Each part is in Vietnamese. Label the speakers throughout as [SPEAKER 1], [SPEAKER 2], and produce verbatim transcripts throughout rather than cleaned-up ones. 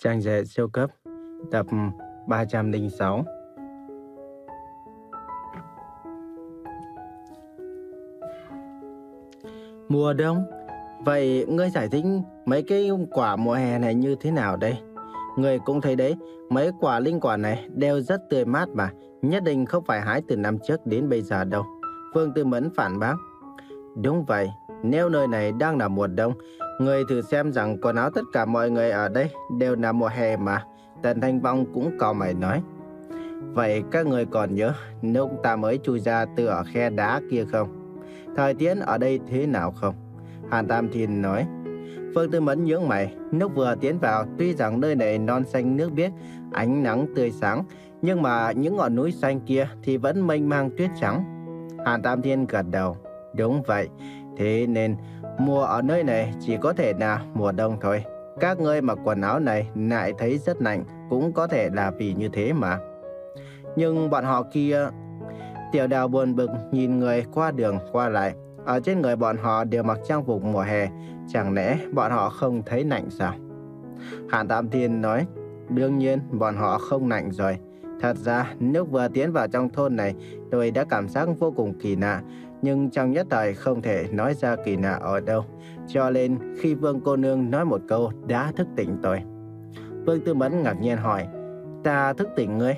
[SPEAKER 1] Trang Dệ Siêu Cấp, tập ba trăm lẻ sáu. Mùa đông? Vậy ngươi giải thích mấy cái quả mùa hè này như thế nào đây? Ngươi cũng thấy đấy, mấy quả linh quả này đều rất tươi mát mà, nhất định không phải hái từ năm trước đến bây giờ đâu. Vương Tư Mẫn phản bác. Đúng vậy, nếu nơi này đang là mùa đông, ngươi thử xem rằng quần áo tất cả mọi người ở đây đều là mùa hè mà. Tần Thanh Phong cũng cau mày nói. Vậy các người còn nhớ lúc ta mới chui ra từ ở khe đá kia không? Thời tiết ở đây thế nào không? Hàn Tam Thiên nói. Vương Tư Mẫn nhướng mày. Lúc vừa tiến vào, tuy rằng nơi này non xanh nước biếc, ánh nắng tươi sáng, nhưng mà những ngọn núi xanh kia thì vẫn mênh mang tuyết trắng. Hàn Tam Thiên gật đầu. Đúng vậy, thế nên mùa ở nơi này chỉ có thể là mùa đông thôi. Các ngươi mặc quần áo này lại thấy rất lạnh, cũng có thể là vì như thế mà. Nhưng bọn họ kia... Tiểu Đào buồn bực nhìn người qua đường qua lại. Ở trên người bọn họ đều mặc trang phục mùa hè, chẳng lẽ bọn họ không thấy lạnh sao? Hàn Tam Thiên nói, đương nhiên bọn họ không lạnh rồi. Thật ra lúc vừa tiến vào trong thôn này, tôi đã cảm giác vô cùng kỳ lạ, nhưng trong nhất thời không thể nói ra kỳ lạ ở đâu. Cho nên khi Vương cô nương nói một câu đã thức tỉnh tôi. Vương Tư Mẫn ngạc nhiên hỏi, ta thức tỉnh ngươi?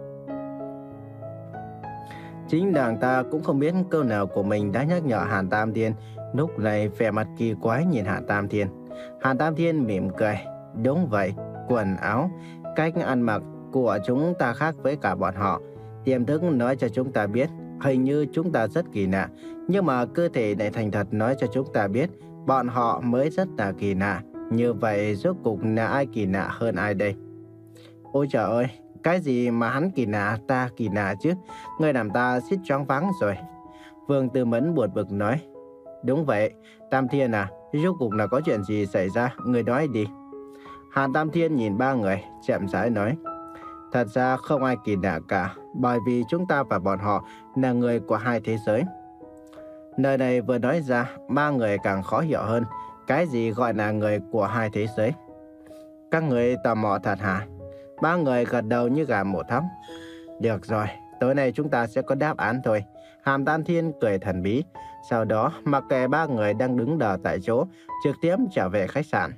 [SPEAKER 1] Chính nàng ta cũng không biết câu nào của mình đã nhắc nhở Hàn Tam Thiên. Lúc này vẻ mặt kỳ quái nhìn Hàn Tam Thiên. Hàn Tam Thiên mỉm cười. Đúng vậy, quần áo, cách ăn mặc của chúng ta khác với cả bọn họ. Tiềm thức nói cho chúng ta biết hình như chúng ta rất kỳ lạ, nhưng mà cơ thể lại thành thật nói cho chúng ta biết bọn họ mới rất là kỳ lạ. Như vậy rốt cục là ai kỳ lạ hơn ai đây? Ôi trời ơi, cái gì mà hắn kỳ lạ ta kỳ lạ chứ? Ngươi làm ta suýt choáng váng rồi. Vương Tư Mẫn buồn bực nói. Đúng vậy, Tam Thiên à, rốt cuộc là có chuyện gì xảy ra, ngươi nói đi. Hàn Tam Thiên nhìn ba người, chậm rãi nói. Thật ra không ai kỳ lạ cả, bởi vì chúng ta và bọn họ là người của hai thế giới. Nơi này vừa nói ra, ba người càng khó hiểu hơn. Cái gì gọi là người của hai thế giới? Các người tò mò thật hả? Ba người gật đầu như gà mổ thóc. Được rồi, tối nay chúng ta sẽ có đáp án thôi. Hàn Tam Thiên cười thần bí. Sau đó mặc kệ ba người đang đứng đờ tại chỗ, trực tiếp trở về khách sạn.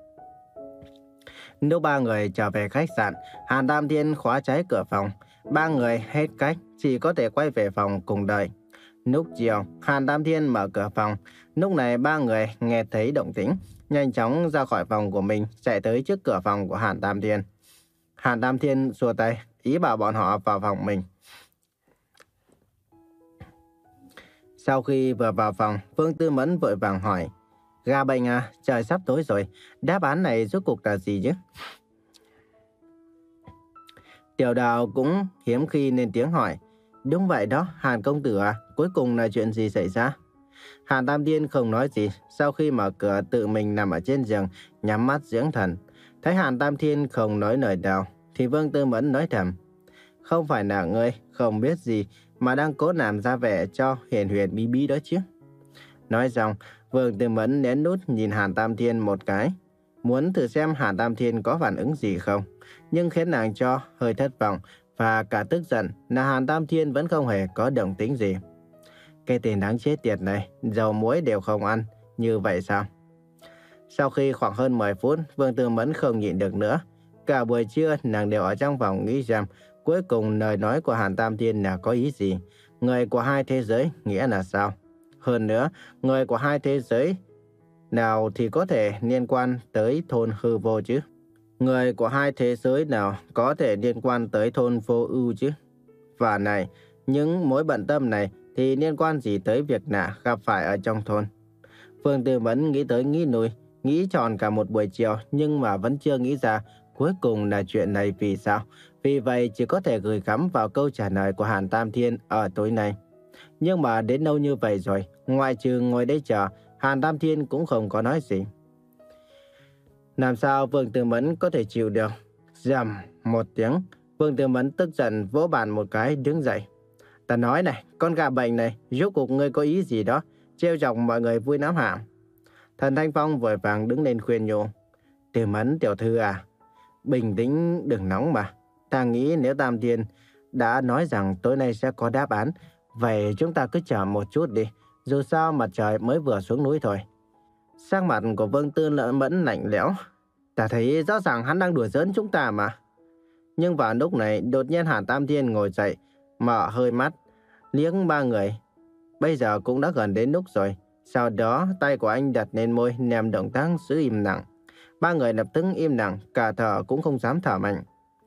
[SPEAKER 1] Lúc ba người trở về khách sạn, Hàn Tam Thiên khóa trái cửa phòng. Ba người hết cách, chỉ có thể quay về phòng cùng đợi. Lúc chiều, Hàn Tam Thiên mở cửa phòng. Lúc này ba người nghe thấy động tĩnh, nhanh chóng ra khỏi phòng của mình, chạy tới trước cửa phòng của Hàn Tam Thiên. Hàn Tam Thiên xua tay, ý bảo bọn họ vào phòng mình. Sau khi vừa vào phòng, Vương Tư Mẫn vội vàng hỏi, gà bệnh à, trời sắp tối rồi, đáp án này rốt cuộc là gì chứ? Tiểu Đào cũng hiếm khi lên tiếng hỏi, đúng vậy đó, Hàn công tử à, cuối cùng là chuyện gì xảy ra? Hàn Tam Thiên không nói gì, sau khi mở cửa tự mình nằm ở trên giường, nhắm mắt dưỡng thần. Thấy Hàn Tam Thiên không nói lời nào, thì Vương Tư Mẫn nói thầm, không phải là ngươi không biết gì mà đang cố làm ra vẻ cho hiền huyền bí bí đó chứ. Nói xong, Vương Tư Mẫn lén lút nhìn Hàn Tam Thiên một cái, muốn thử xem Hàn Tam Thiên có phản ứng gì không. Nhưng khiến nàng cho hơi thất vọng và cả tức giận là Hàn Tam Thiên vẫn không hề có động tĩnh gì. Cái tên đáng chết tiệt này, dầu muối đều không ăn, như vậy sao? Sau khi khoảng hơn mười phút, Vương Tư Mẫn không nhịn được nữa. Cả buổi trưa nàng đều ở trong phòng nghĩ rằng cuối cùng lời nói của Hàn Tam Thiên là có ý gì? Người của hai thế giới nghĩa là sao? Hơn nữa, người của hai thế giới nào thì có thể liên quan tới thôn hư vô chứ? Người của hai thế giới nào có thể liên quan tới thôn vô ưu chứ? Và này, những mối bận tâm này thì liên quan gì tới việc lạ gặp phải ở trong thôn? Vương Tư Mẫn nghĩ tới nghĩ lui, nghĩ tròn cả một buổi chiều nhưng mà vẫn chưa nghĩ ra cuối cùng là chuyện này vì sao. Vì vậy chỉ có thể gửi gắm vào câu trả lời của Hàn Tam Thiên ở tối nay. Nhưng mà đến lâu như vậy rồi, ngoại trừ ngồi đây chờ, Hàn Tam Thiên cũng không có nói gì. Làm sao Vương Tư Mẫn có thể chịu được? Rầm một tiếng, Vương Tư Mẫn tức giận vỗ bàn một cái đứng dậy. Ta nói này, con gà bệnh này, rốt cuộc ngươi có ý gì đó, trêu chọc mọi người vui lắm hả? Thần Thanh Phong vội vàng đứng lên khuyên nhủ. Tư Mẫn tiểu thư à, bình tĩnh đừng nóng mà. Ta nghĩ nếu Tam Tiên đã nói rằng tối nay sẽ có đáp án, vậy chúng ta cứ chờ một chút đi. Dù sao mặt trời mới vừa xuống núi thôi. Sắc mặt của Vương Tư Mẫn lạnh lẽo. Ta thấy rõ ràng hắn đang đùa giỡn chúng ta mà. Nhưng vào lúc này đột nhiên Hàn Tam Thiên ngồi dậy, mở hơi mắt, liếc ba người. Bây giờ cũng đã gần đến lúc rồi. Sau đó tay của anh đặt lên môi, làm động tác giữ im lặng. Ba người lập tức im lặng, cả thở cũng không dám thở mạnh.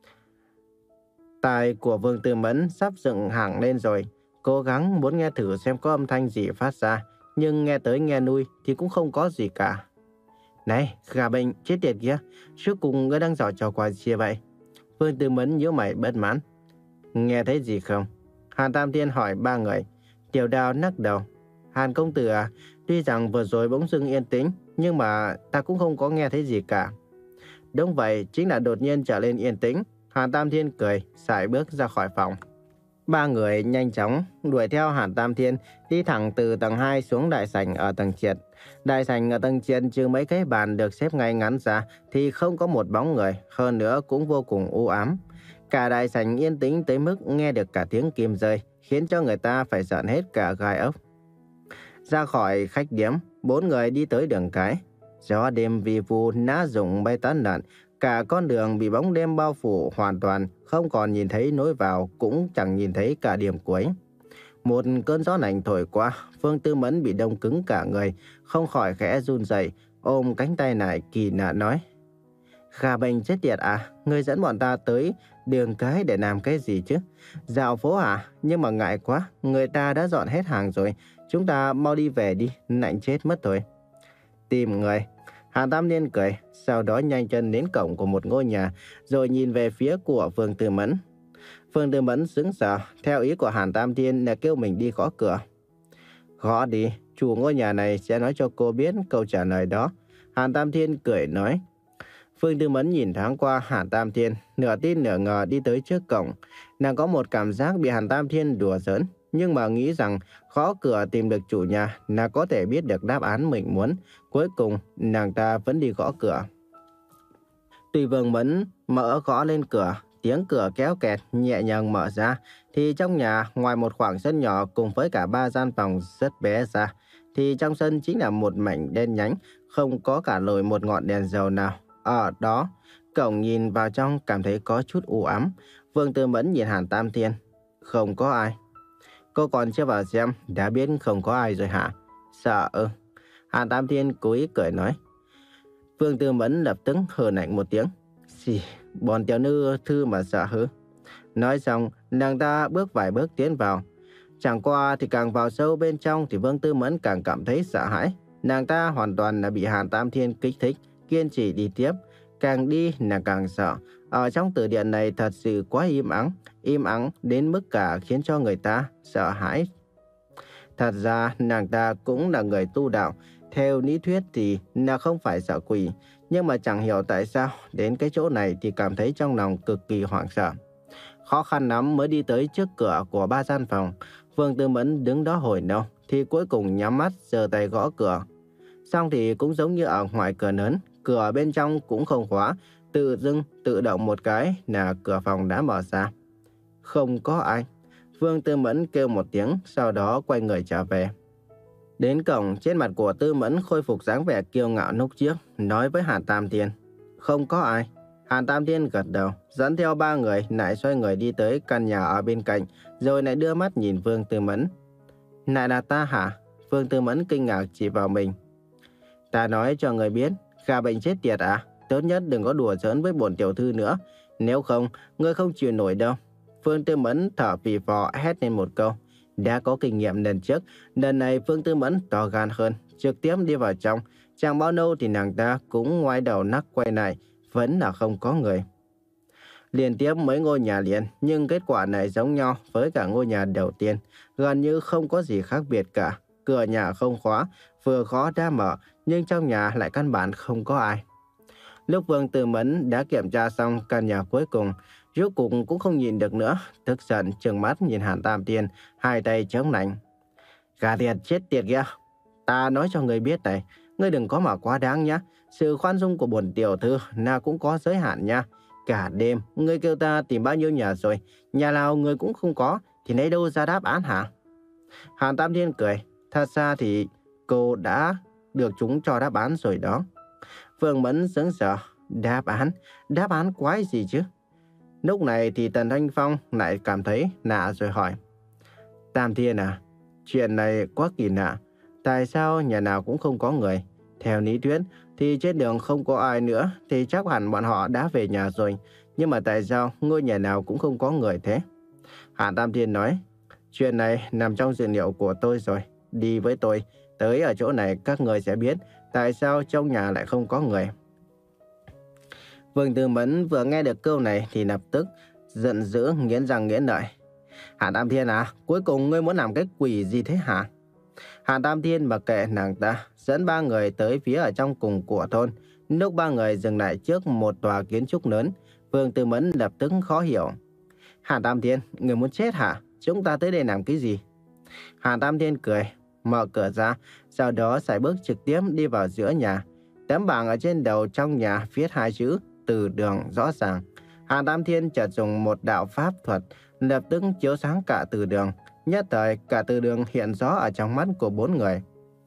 [SPEAKER 1] Tai của Vương Tư Mẫn sắp dựng hẳn lên rồi, cố gắng muốn nghe thử xem có âm thanh gì phát ra, nhưng nghe tới nghe lui thì cũng không có gì cả. Này, gà bệnh chết tiệt kia, suốt cùng ngươi đang giở trò quái gì vậy? Vương Tư Mẫn nhíu mày bất mãn. Nghe thấy gì không? Hàn Tam Thiên hỏi ba người. Tiểu Đào lắc đầu. Hàn công tử à, tuy rằng vừa rồi bỗng dưng yên tĩnh, nhưng mà ta cũng không có nghe thấy gì cả. Đúng vậy, chính là đột nhiên trở lên yên tĩnh. Hàn Tam Thiên cười, sải bước ra khỏi phòng. Ba người nhanh chóng đuổi theo Hàn Tam Thiên, đi thẳng từ tầng hai xuống đại sảnh ở tầng trệt. Đại sảnh ở tầng trệt trừ mấy cái bàn được xếp ngay ngắn ra thì không có một bóng người, hơn nữa cũng vô cùng u ám. Cả đại sảnh yên tĩnh tới mức nghe được cả tiếng kim rơi, khiến cho người ta phải giận hết cả gai ốc. Ra khỏi khách điếm, bốn người đi tới đường cái. Gió đêm vi vu lá rụng bay tán loạn, cả con đường bị bóng đêm bao phủ hoàn toàn, không còn nhìn thấy lối vào, cũng chẳng nhìn thấy cả điểm cuối. Một cơn gió lạnh thổi qua, Vương Tư Mẫn bị đông cứng cả người, không khỏi khẽ run rẩy, ôm cánh tay lại kỳ lạ nói: Gà bệnh chết tiệt à, ngươi dẫn bọn ta tới đường cái để làm cái gì chứ? Dạo phố à? Nhưng mà ngại quá, người ta đã dọn hết hàng rồi, chúng ta mau đi về đi, lạnh chết mất rồi. Tìm người. Hàn Tam Niên cười, sau đó nhanh chân đến cổng của một ngôi nhà, rồi nhìn về phía của Vương Tư Mẫn. Vương Tư Mẫn sững sờ, theo ý của Hàn Tam Thiên là kêu mình đi gõ cửa. Gõ đi, chủ ngôi nhà này sẽ nói cho cô biết câu trả lời đó. Hàn Tam Thiên cười nói. Vương Tư Mẫn nhìn thoáng qua Hàn Tam Thiên, nửa tin nửa ngờ đi tới trước cổng. Nàng có một cảm giác bị Hàn Tam Thiên đùa giỡn, nhưng mà nghĩ rằng gõ cửa tìm được chủ nhà là có thể biết được đáp án mình muốn. Cuối cùng, nàng ta vẫn đi gõ cửa. Tùy Vương Mẫn mở gõ lên cửa, tiếng cửa kéo kẹt nhẹ nhàng mở ra, thì trong nhà, ngoài một khoảng sân nhỏ cùng với cả ba gian phòng rất bé ra, thì trong sân chính là một mảnh đen nhánh, không có cả nổi một ngọn đèn dầu nào. Ở đó, cổng nhìn vào trong cảm thấy có chút u ám. Vương Tư Mẫn nhìn Hàn Tam Thiên. Không có ai. Cô còn chưa vào xem, đã biết không có ai rồi hả? Sợ ư? Hàn Tam Thiên cố ý cười nói. Vương Tư Mẫn lập tức hừ lạnh một tiếng. Xì, bọn tiểu nữ thư mà sợ hứ. Nói xong, nàng ta bước vài bước tiến vào. Chẳng qua thì càng vào sâu bên trong thì Vương Tư Mẫn càng cảm thấy sợ hãi. Nàng ta hoàn toàn là bị Hàn Tam Thiên kích thích, kiên trì đi tiếp. Càng đi nàng càng sợ. Ở trong tử điện này thật sự quá im ắng, im ắng đến mức cả khiến cho người ta sợ hãi. Thật ra nàng ta cũng là người tu đạo. Theo lý thuyết thì nàng không phải sợ quỷ, nhưng mà chẳng hiểu tại sao đến cái chỗ này thì cảm thấy trong lòng cực kỳ hoảng sợ. Khó khăn lắm mới đi tới trước cửa của ba gian phòng. Vương Tư Mẫn đứng đó hồi lâu thì cuối cùng nhắm mắt giơ tay gõ cửa. Xong thì cũng giống như ở ngoài cửa lớn, cửa bên trong cũng không khóa, tự dưng tự động một cái là cửa phòng đã mở ra. Không có ai. Vương Tư Mẫn kêu một tiếng, sau đó quay người trở về. Đến cổng, trên mặt của Tư Mẫn khôi phục dáng vẻ kiêu ngạo lúc trước, nói với Hàn Tam Thiên. Không có ai. Hàn Tam Thiên gật đầu, dẫn theo ba người lại xoay người đi tới căn nhà ở bên cạnh, rồi lại đưa mắt nhìn Vương Tư Mẫn. Lại là ta hả? Vương Tư Mẫn kinh ngạc chỉ vào mình. Ta nói cho người biết, gà bệnh chết tiệt à? Tốt nhất đừng có đùa giỡn với bổn tiểu thư nữa, nếu không, ngươi không chịu nổi đâu. Vương Tư Mẫn thở phì phò hét lên một câu. Đã có kinh nghiệm lần trước, lần này Vương Tư Mẫn to gan hơn, trực tiếp đi vào trong. Chẳng bao lâu thì nàng ta cũng ngoái đầu nắc quay lại, vẫn là không có người. Liên tiếp mấy ngôi nhà liền, nhưng kết quả này giống nhau với cả ngôi nhà đầu tiên, gần như không có gì khác biệt cả. Cửa nhà không khóa, vừa khóa đã mở, nhưng trong nhà lại căn bản không có ai. Lúc Vương Tư Mẫn đã kiểm tra xong căn nhà cuối cùng, rốt cuộc cũng không nhìn được nữa, tức giận trừng mắt nhìn Hàn Tam Thiên, hai tay chống nạnh. Gà tiệt chết tiệt kia, ta nói cho ngươi biết này, ngươi đừng có mà quá đáng nhá. Sự khoan dung của bổn tiểu thư là cũng có giới hạn nha. Cả đêm, ngươi kêu ta tìm bao nhiêu nhà rồi, nhà nào ngươi cũng không có, thì lấy đâu ra đáp án hả? Hàn Tam Thiên cười, thật ra thì cô đã được chúng cho đáp án rồi đó. Vương Mẫn sững sờ, đáp án, đáp án quái gì chứ? Lúc này thì Tần Thanh Phong lại cảm thấy lạ rồi hỏi, Tam Thiên à, chuyện này quá kỳ lạ, tại sao nhà nào cũng không có người? Theo lý thuyết thì trên đường không có ai nữa thì chắc hẳn bọn họ đã về nhà rồi, nhưng mà tại sao ngôi nhà nào cũng không có người thế? Hàn Tam Thiên nói, chuyện này nằm trong dự liệu của tôi rồi, đi với tôi, tới ở chỗ này các người sẽ biết tại sao trong nhà lại không có người. Vương Tư Mẫn vừa nghe được câu này thì lập tức giận dữ nghiến răng nghiến lợi. Hàn Tam Thiên à, cuối cùng ngươi muốn làm cái quỷ gì thế hả? Hàn Tam Thiên mặc kệ nàng ta, dẫn ba người tới phía ở trong cùng của thôn. Lúc ba người dừng lại trước một tòa kiến trúc lớn, Vương Tư Mẫn lập tức khó hiểu. Hàn Tam Thiên, người muốn chết hả? Chúng ta tới đây làm cái gì? Hàn Tam Thiên cười, mở cửa ra, sau đó sải bước trực tiếp đi vào giữa nhà. Tấm bảng ở trên đầu trong nhà viết hai chữ Từ Đường rõ ràng. Hàn Tam Thiên chợt dùng một đạo pháp thuật, lập tức chiếu sáng cả từ đường. Nhất thời cả từ đường hiện rõ ở trong mắt của bốn người.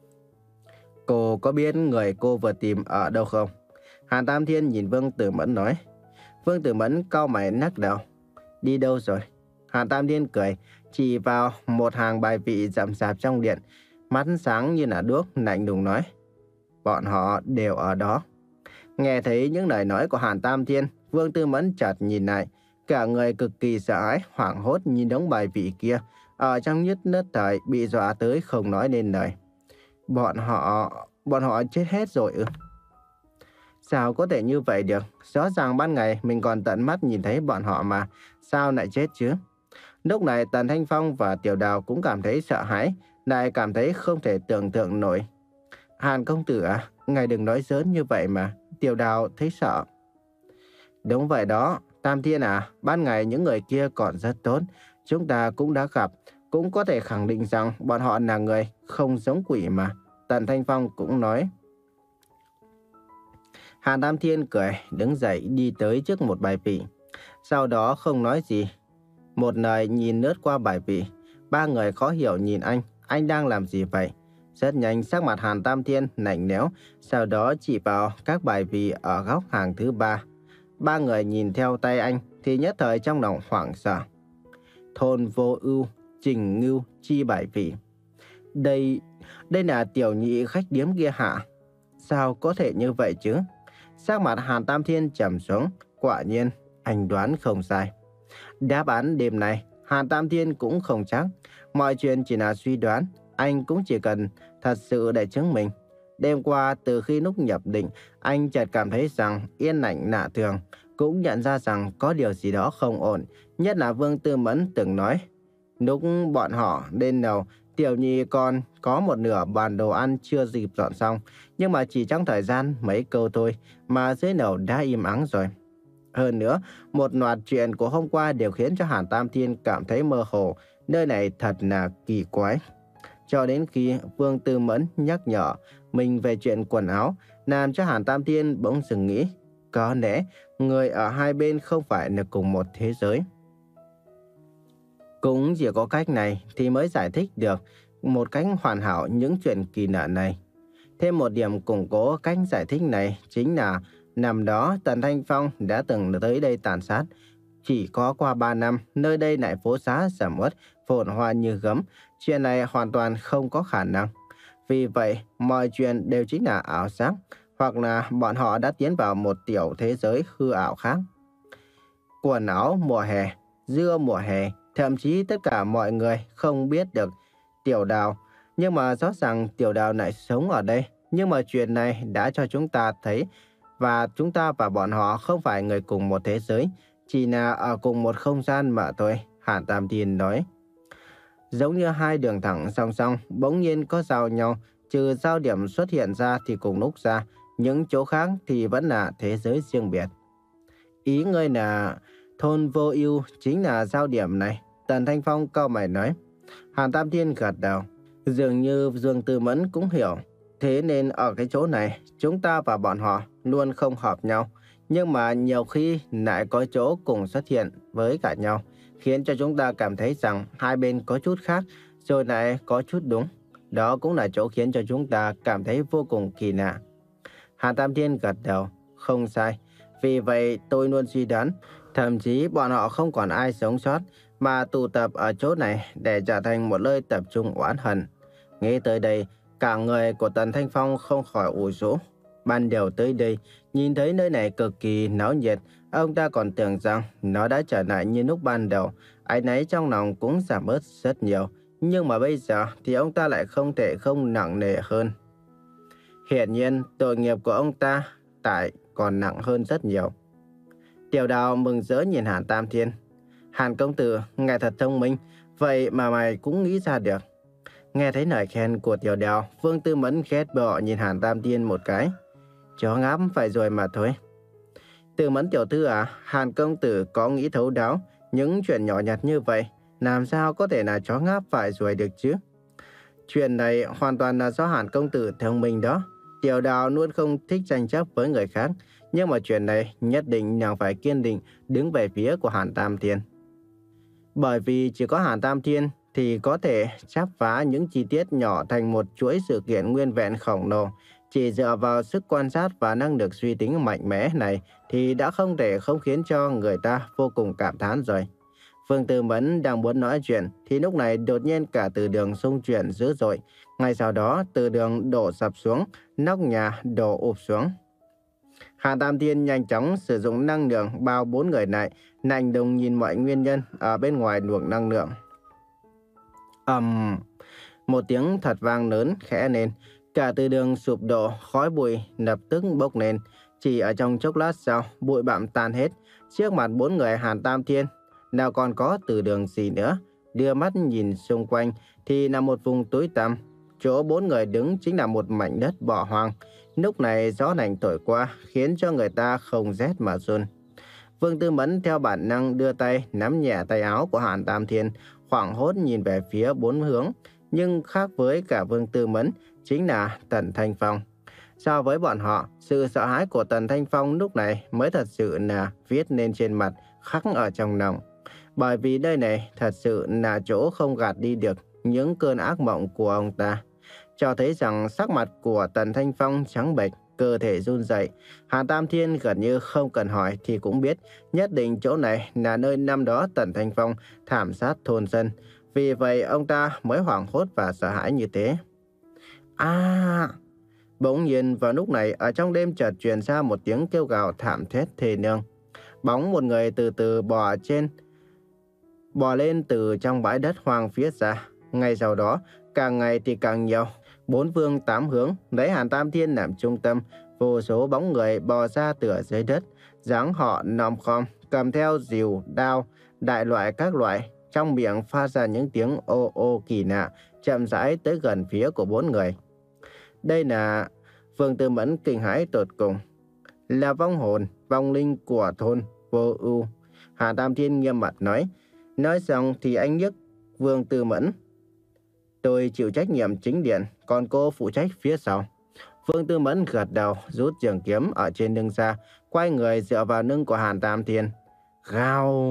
[SPEAKER 1] Cô có biết người cô vừa tìm ở đâu không? Hàn Tam Thiên nhìn Vương Tử Mẫn nói. Vương Tử Mẫn cau mày lắc đầu. Đi đâu rồi? Hàn Tam Thiên cười, chỉ vào một hàng bài vị rậm rạp trong điện, mắt sáng như là đuốc, lạnh lùng nói. Bọn họ đều ở đó. Nghe thấy những lời nói của Hàn Tam Thiên, Vương Tư Mẫn chợt nhìn lại, cả người cực kỳ sợ hãi, hoảng hốt nhìn đống bài vị kia, ở trong nhất nhất thời bị dọa tới không nói nên lời. Bọn họ, bọn họ chết hết rồi ư? Sao có thể như vậy được? Rõ ràng ban ngày mình còn tận mắt nhìn thấy bọn họ mà, sao lại chết chứ? Lúc này Tần Thanh Phong và Tiểu Đào cũng cảm thấy sợ hãi, lại cảm thấy không thể tưởng tượng nổi. Hàn công tử à, ngài đừng nói giỡn như vậy mà. Tiểu Đào thấy sợ. Đúng vậy đó, Tam Thiên à, ban ngày những người kia còn rất tốt. Chúng ta cũng đã gặp, cũng có thể khẳng định rằng bọn họ là người không giống quỷ mà. Tần Thanh Phong cũng nói. Hàn Tam Thiên cười, đứng dậy đi tới trước một bài vị. Sau đó không nói gì. Một lời nhìn lướt qua bài vị. Ba người khó hiểu nhìn anh, anh đang làm gì vậy? Rất nhanh sắc mặt Hàn Tam Thiên lạnh lẽo, sau đó chỉ vào các bài vị ở góc hàng thứ ba. Ba người nhìn theo tay anh thì nhất thời trong lòng hoảng sợ. Thôn Vô Ưu, Trình Ngưu, chi bài vị. Đây, đây là tiểu nhị khách điếm kia hả? Sao có thể như vậy chứ? Sắc mặt Hàn Tam Thiên trầm xuống, quả nhiên anh đoán không sai. Đáp án đêm nay Hàn Tam Thiên cũng không chắc, mọi chuyện chỉ là suy đoán, anh cũng chỉ cần thật sự để chứng minh. Đêm qua từ khi lúc nhập định, anh chợt cảm thấy rằng yên lặng lạ thường, cũng nhận ra rằng có điều gì đó không ổn, nhất là Vương Tư Mẫn từng nói. Lúc bọn họ lên lầu, tiểu nhị còn có một nửa bàn đồ ăn chưa dịp dọn xong, nhưng mà chỉ trong thời gian mấy câu thôi mà dưới lầu đã im ắng rồi. Hơn nữa, một loạt chuyện của hôm qua đều khiến cho Hàn Tam Thiên cảm thấy mơ hồ, nơi này thật là kỳ quái. Cho đến khi Vương Tư Mẫn nhắc nhở mình về chuyện quần áo, làm cho Hàn Tam Thiên bỗng dừng nghĩ, có lẽ người ở hai bên không phải là cùng một thế giới. Cũng chỉ có cách này thì mới giải thích được một cách hoàn hảo những chuyện kỳ lạ này. Thêm một điểm củng cố cách giải thích này chính là năm đó Tần Thanh Phong đã từng tới đây tàn sát. Chỉ có qua ba năm, nơi đây lại phố xá sầm uất, phồn hoa như gấm. Chuyện này hoàn toàn không có khả năng. Vì vậy, mọi chuyện đều chính là ảo giác, hoặc là bọn họ đã tiến vào một tiểu thế giới hư ảo khác. Quần áo mùa hè, dưa mùa hè, thậm chí tất cả mọi người không biết được Tiểu Đào. Nhưng mà rõ ràng Tiểu Đào lại sống ở đây. Nhưng mà chuyện này đã cho chúng ta thấy, và chúng ta và bọn họ không phải người cùng một thế giới, chỉ là ở cùng một không gian mà thôi, Hàn Tam Thiên nói. Giống như hai đường thẳng song song, bỗng nhiên có giao nhau, trừ giao điểm xuất hiện ra thì cùng lúc ra, những chỗ khác thì vẫn là thế giới riêng biệt. Ý ngươi là thôn Vô Ưu chính là giao điểm này, Tần Thanh Phong cau mày nói. Hàn Tam Thiên gật đầu, dường như Dương Tư Mẫn cũng hiểu. Thế nên ở cái chỗ này, chúng ta và bọn họ luôn không hợp nhau. nhưng mà nhiều khi lại có chỗ cùng xuất hiện với cả nhau, khiến cho chúng ta cảm thấy rằng hai bên có chút khác, rồi lại có chút đúng. Đó cũng là chỗ khiến cho chúng ta cảm thấy vô cùng kỳ lạ. Hàn Tam Thiên gật đầu, không sai. Vì vậy tôi luôn suy đoán, thậm chí bọn họ không còn ai sống sót, mà tụ tập ở chỗ này để trở thành một nơi tập trung oán hận. Nghĩ tới đây, cả người của Tần Thanh Phong không khỏi ủ rũ. Ban đầu tới đây, nhìn thấy nơi này cực kỳ náo nhiệt, ông ta còn tưởng rằng nó đã trở lại như lúc ban đầu, áy náy trong lòng cũng giảm bớt rất nhiều. Nhưng mà bây giờ thì ông ta lại không thể không nặng nề hơn. Hiển nhiên, tội nghiệp của ông ta tại còn nặng hơn rất nhiều. Tiểu Đào mừng rỡ nhìn Hàn Tam Thiên. Hàn công tử, ngài thật thông minh, vậy mà mày cũng nghĩ ra được. Nghe thấy lời khen của Tiểu Đào, Vương Tư Mẫn ghét bỏ nhìn Hàn Tam Thiên một cái. Chó ngáp phải rồi mà thôi. Tư Mẫn tiểu thư à, Hàn công tử có nghĩ thấu đáo, những chuyện nhỏ nhặt như vậy, làm sao có thể là chó ngáp phải rồi được chứ? Chuyện này hoàn toàn là do Hàn công tử thông minh đó. Tiểu Đào luôn không thích tranh chấp với người khác, nhưng mà chuyện này nhất định nàng phải kiên định đứng về phía của Hàn Tam Thiên. Bởi vì chỉ có Hàn Tam Thiên thì có thể chắp phá những chi tiết nhỏ thành một chuỗi sự kiện nguyên vẹn khổng lồ. Chỉ dựa vào sức quan sát và năng lực suy tính mạnh mẽ này thì đã không thể không khiến cho người ta vô cùng cảm thán rồi. Phương Tư Mẫn đang muốn nói chuyện thì lúc này đột nhiên cả Từ Đường xung chuyển dữ dội. Ngay sau đó Từ Đường đổ sập xuống, nóc nhà đổ ụp xuống. Hàn Tam Thiên nhanh chóng sử dụng năng lượng bao bốn người lại, lạnh lùng nhìn mọi nguyên nhân ở bên ngoài luồng năng lượng. ầm, um, một tiếng thật vang lớn khẽ lên, cả Từ Đường sụp đổ, khói bụi lập tức bốc lên. Chỉ ở trong chốc lát sau, bụi bặm tan hết. Trước mặt bốn người Hàn Tam Thiên, nào còn có Từ Đường gì nữa. Đưa mắt nhìn xung quanh thì là một vùng tối tăm. Chỗ bốn người đứng chính là một mảnh đất bỏ hoang. Lúc này gió lạnh thổi qua khiến cho người ta không rét mà run. Vương Tư Mẫn theo bản năng đưa tay nắm nhẹ tay áo của Hàn Tam Thiên, hoảng hốt nhìn về phía bốn hướng. Nhưng khác với cả Vương Tư Mẫn chính là Tần Thanh Phong. So với bọn họ, sự sợ hãi của Tần Thanh Phong lúc này mới thật sự là viết lên trên mặt, khắc ở trong lòng. Bởi vì nơi này thật sự là chỗ không gạt đi được những cơn ác mộng của ông ta. Cho thấy rằng sắc mặt của Tần Thanh Phong trắng bệch, cơ thể run rẩy. Hàn Tam Thiên gần như không cần hỏi thì cũng biết nhất định chỗ này là nơi năm đó Tần Thanh Phong thảm sát thôn dân. Vì vậy ông ta mới hoảng hốt và sợ hãi như thế. À! Bỗng nhiên vào lúc này ở trong đêm chợt truyền ra một tiếng kêu gào thảm thiết thê lương. Bóng một người từ từ bò trên, bò lên từ trong bãi đất hoang phía xa. Ngay sau đó, càng ngày thì càng nhiều, bốn phương tám hướng lấy Hàn Tam Thiên làm trung tâm, vô số bóng người bò ra từ dưới đất, dáng họ nòm khom, cầm theo rìu, đao, đại loại các loại, trong miệng phát ra những tiếng ô ô kỳ lạ, chậm rãi tới gần phía của bốn người. Đây là Vương Tư Mẫn kinh hãi tột cùng, là vong hồn, vong linh của thôn Vô Ưu. Hàn Tam Thiên nghiêm mặt nói. Nói xong thì anh nhấc Vương Tư Mẫn. Tôi chịu trách nhiệm chính điện, còn cô phụ trách phía sau. Vương Tư Mẫn gật đầu, rút trường kiếm ở trên lưng ra, quay người dựa vào lưng của Hàn Tam Thiên. Gào!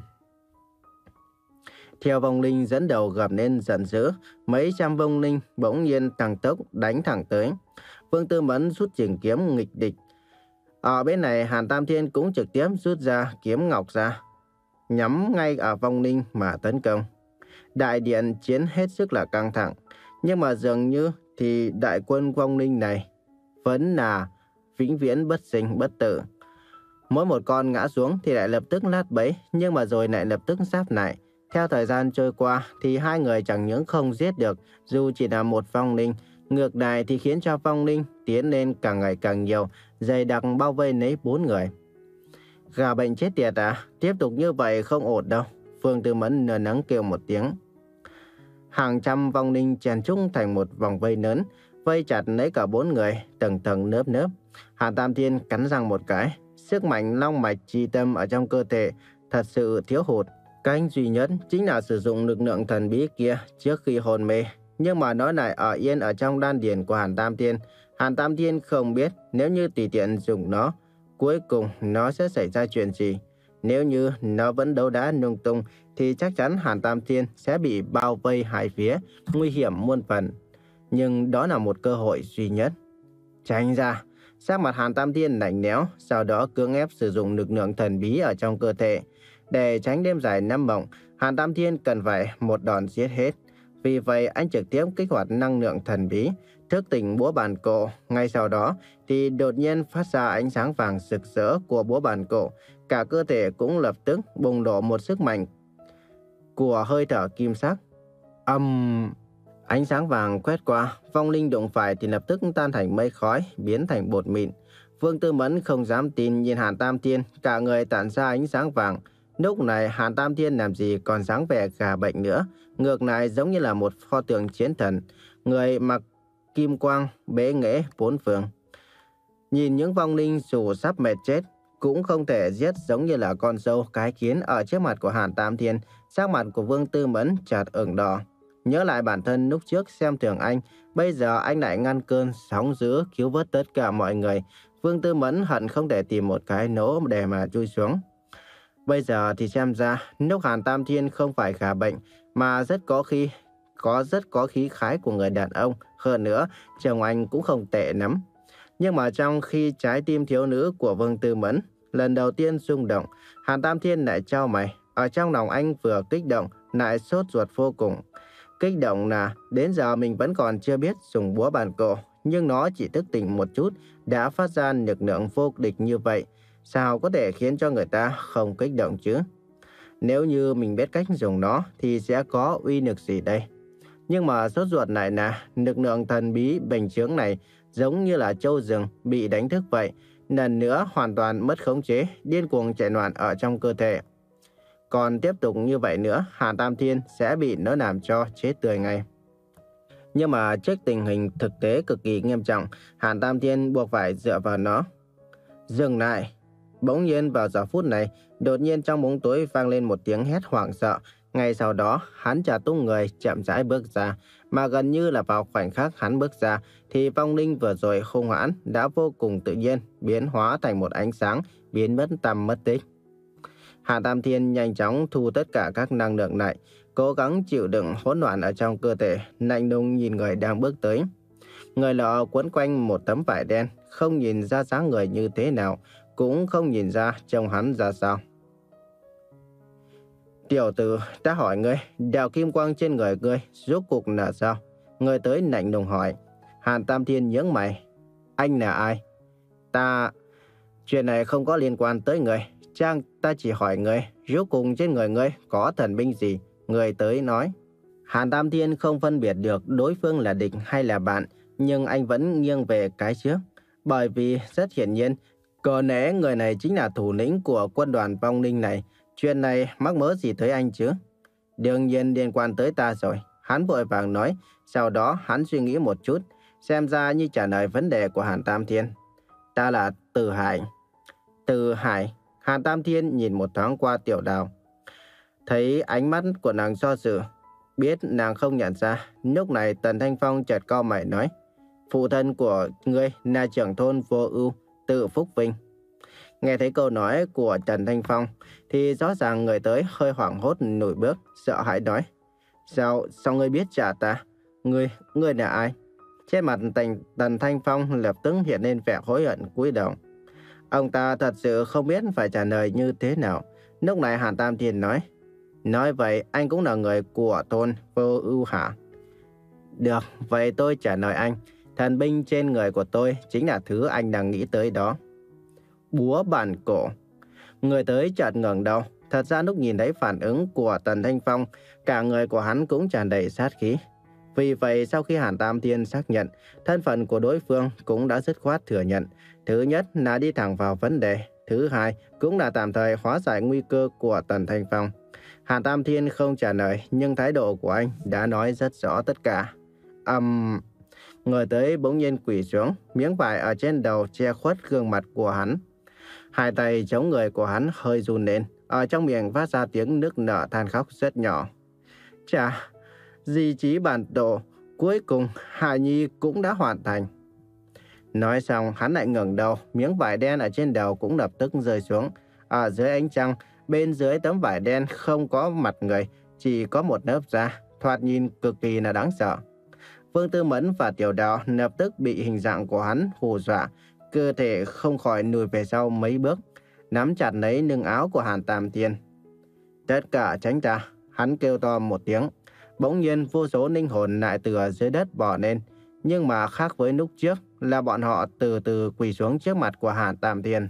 [SPEAKER 1] Theo vong linh dẫn đầu gầm lên giận dữ, mấy trăm vong linh bỗng nhiên tăng tốc đánh thẳng tới. Vương Tư Mẫn rút trường kiếm nghịch địch. Ở bên này Hàn Tam Thiên cũng trực tiếp rút ra kiếm ngọc ra, nhắm ngay ở vong linh mà tấn công. Đại điện chiến hết sức là căng thẳng, nhưng mà dường như thì đại quân vong linh này vẫn là vĩnh viễn bất sinh bất tử. Mỗi một con ngã xuống thì lại lập tức nát bấy, nhưng mà rồi lại lập tức giáp lại. Theo thời gian trôi qua thì hai người chẳng những không giết được dù chỉ là một vong linh, ngược lại thì khiến cho vong linh tiến lên càng ngày càng nhiều, dày đặc bao vây lấy bốn người. Gà bệnh chết tiệt à, tiếp tục như vậy không ổn đâu. Phương Tư Mẫn nở nắng kêu một tiếng. Hàng trăm vong linh chèn chung thành một vòng vây lớn, vây chặt lấy cả bốn người, tầng tầng lớp lớp. Hàn Tam Thiên cắn răng một cái, sức mạnh long mạch chi tâm ở trong cơ thể thật sự thiếu hụt. Cách duy nhất chính là sử dụng lực lượng thần bí kia trước khi hôn mê. Nhưng mà nó lại ở yên ở trong đan điền của Hàn Tam Thiên. Hàn Tam Thiên không biết nếu như tùy tiện dùng nó cuối cùng nó sẽ xảy ra chuyện gì. Nếu như nó vẫn đấu đá lung tung thì chắc chắn Hàn Tam Thiên sẽ bị bao vây hai phía, nguy hiểm muôn phần. Nhưng đó là một cơ hội duy nhất. Tránh ra, sắc mặt Hàn Tam Thiên lạnh lẽo, sau đó cưỡng ép sử dụng lực lượng thần bí ở trong cơ thể. Để tránh đêm dài năm mộng, Hàn Tam Thiên cần phải một đòn giết hết. Vì vậy anh trực tiếp kích hoạt năng lượng thần bí, thức tỉnh búa bàn cổ. Ngay sau đó thì đột nhiên phát ra ánh sáng vàng rực rỡ của búa bàn cổ. Cả cơ thể cũng lập tức bùng nổ một sức mạnh của hơi thở kim sắc. Âm... Um... Ánh sáng vàng quét qua, vong linh đụng phải thì lập tức tan thành mây khói, biến thành bột mịn. Vương Tư Mẫn không dám tin nhìn Hàn Tam Thiên, cả người tản ra ánh sáng vàng. Lúc này Hàn Tam Thiên làm gì còn dáng vẻ gà bệnh nữa, ngược lại giống như là một pho tượng chiến thần, người mặc kim quang, bế nghệ bốn phương. Nhìn những vong linh dù sắp mệt chết, cũng không thể giết giống như là con sâu cái kiến ở trước mặt của Hàn Tam Thiên. Sắc mặt của Vương Tư Mẫn chợt ửng đỏ. Nhớ lại bản thân lúc trước xem thường anh, bây giờ anh lại ngăn cơn sóng dữ cứu vớt tất cả mọi người. Vương Tư Mẫn hận không thể tìm một cái nỗ để mà chui xuống. Bây giờ thì xem ra, lúc Hàn Tam Thiên không phải gà bệnh, mà rất có khi, có rất có khí khái của người đàn ông. Hơn nữa, chồng anh cũng không tệ lắm. Nhưng mà trong khi trái tim thiếu nữ của Vương Tư Mẫn lần đầu tiên rung động, Hàn Tam Thiên lại chau mày. Ở trong lòng anh vừa kích động, lại sốt ruột vô cùng. Kích động là đến giờ mình vẫn còn chưa biết dùng búa bàn cổ, nhưng nó chỉ thức tỉnh một chút đã phát ra lực lượng vô địch như vậy. Sao có thể khiến cho người ta không kích động chứ? Nếu như mình biết cách dùng nó thì sẽ có uy lực gì đây? Nhưng mà sốt ruột lại là lực lượng thần bí bành trướng này giống như là trâu rừng bị đánh thức vậy. Lần nữa hoàn toàn mất khống chế, điên cuồng chạy loạn ở trong cơ thể. Còn tiếp tục như vậy nữa, Hàn Tam Thiên sẽ bị nó làm cho chết tươi ngay. Nhưng mà trước tình hình thực tế cực kỳ nghiêm trọng, Hàn Tam Thiên buộc phải dựa vào nó. Dừng lại! Bỗng nhiên vào giờ phút này, đột nhiên trong bóng tối vang lên một tiếng hét hoảng sợ. Ngay sau đó, hắn chả tung người chậm rãi bước ra. Mà gần như là vào khoảnh khắc hắn bước ra, thì vong linh vừa rồi hung hãn đã vô cùng tự nhiên biến hóa thành một ánh sáng, biến mất tăm mất tích. Hàn Tam Thiên nhanh chóng thu tất cả các năng lượng lại, cố gắng chịu đựng hỗn loạn ở trong cơ thể, lạnh lùng nhìn người đang bước tới. Người lọ quấn quanh một tấm vải đen, không nhìn ra dáng người như thế nào, cũng không nhìn ra trông hắn ra sao. Tiểu tử, ta hỏi ngươi, đạo kim quang trên người ngươi rốt cuộc là sao? Người tới lạnh lùng hỏi. Hàn Tam Thiên nhướng mày. Anh là ai? Ta... Chuyện này không có liên quan tới người. Chàng, ta chỉ hỏi ngươi, rốt cuộc trên người ngươi có thần binh gì? Người tới nói. Hàn Tam Thiên không phân biệt được đối phương là địch hay là bạn, nhưng anh vẫn nghiêng về cái trước. Bởi vì rất hiển nhiên, có lẽ người này chính là thủ lĩnh của quân đoàn vong linh này. Chuyện này mắc mớ gì tới anh chứ? Đương nhiên liên quan tới ta rồi. Hắn vội vàng nói. Sau đó hắn suy nghĩ một chút, xem ra như trả lời vấn đề của Hàn Tam Thiên. Ta là Từ Hải. Từ Hải. Hàn Tam Thiên nhìn một thoáng qua Tiểu Đào. Thấy ánh mắt của nàng do dự, biết nàng không nhận ra. Lúc này Tần Thanh Phong chợt cau mày nói. Phụ thân của ngươi là trưởng thôn Vô Ưu, Từ Phúc Vinh. Nghe thấy câu nói của Tần Thanh Phong thì rõ ràng người tới hơi hoảng hốt lùi bước, sợ hãi nói. Sao, sao ngươi biết trả ta? Ngươi, ngươi là ai? Trên mặt Tần, Tần Thanh Phong lập tức hiện lên vẻ hối hận cúi đầu. Ông ta thật sự không biết phải trả lời như thế nào. Lúc này Hàn Tam Thiên nói. Nói vậy anh cũng là người của thôn Vô Ưu hả? Được, vậy tôi trả lời anh. Thần binh trên người của tôi chính là thứ anh đang nghĩ tới đó. Búa bàn cổ. Người tới chợt ngẩng đầu. Thật ra lúc nhìn thấy phản ứng của Tần Thanh Phong, cả người của hắn cũng tràn đầy sát khí. Vì vậy sau khi Hàn Tam Thiên xác nhận, thân phận của đối phương cũng đã dứt khoát thừa nhận. Thứ nhất là đi thẳng vào vấn đề. Thứ hai cũng là tạm thời hóa giải nguy cơ của Tần Thanh Phong. Hàn Tam Thiên không trả lời, nhưng thái độ của anh đã nói rất rõ tất cả. Âm... Um... Người tới bỗng nhiên quỳ xuống, miếng vải ở trên đầu che khuất gương mặt của hắn. Hai tay chống người của hắn hơi run lên, ở trong miệng phát ra tiếng nức nở than khóc rất nhỏ. Chà, di chí bản đồ, cuối cùng Hà Nhi cũng đã hoàn thành. Nói xong, hắn lại ngẩng đầu, miếng vải đen ở trên đầu cũng lập tức rơi xuống. Ở dưới ánh trăng, bên dưới tấm vải đen không có mặt người, chỉ có một lớp da, thoạt nhìn cực kỳ là đáng sợ. Vương Tư Mẫn và Tiểu Đào lập tức bị hình dạng của hắn hù dọa, cơ thể không khỏi lùi về sau mấy bước, nắm chặt lấy lưng áo của Hàn Tam Thiên. Tất cả tránh ra, hắn kêu to một tiếng. Bỗng nhiên vô số linh hồn lại từ ở dưới đất bò lên, nhưng mà khác với lúc trước là bọn họ từ từ quỳ xuống trước mặt của Hàn Tam Thiên.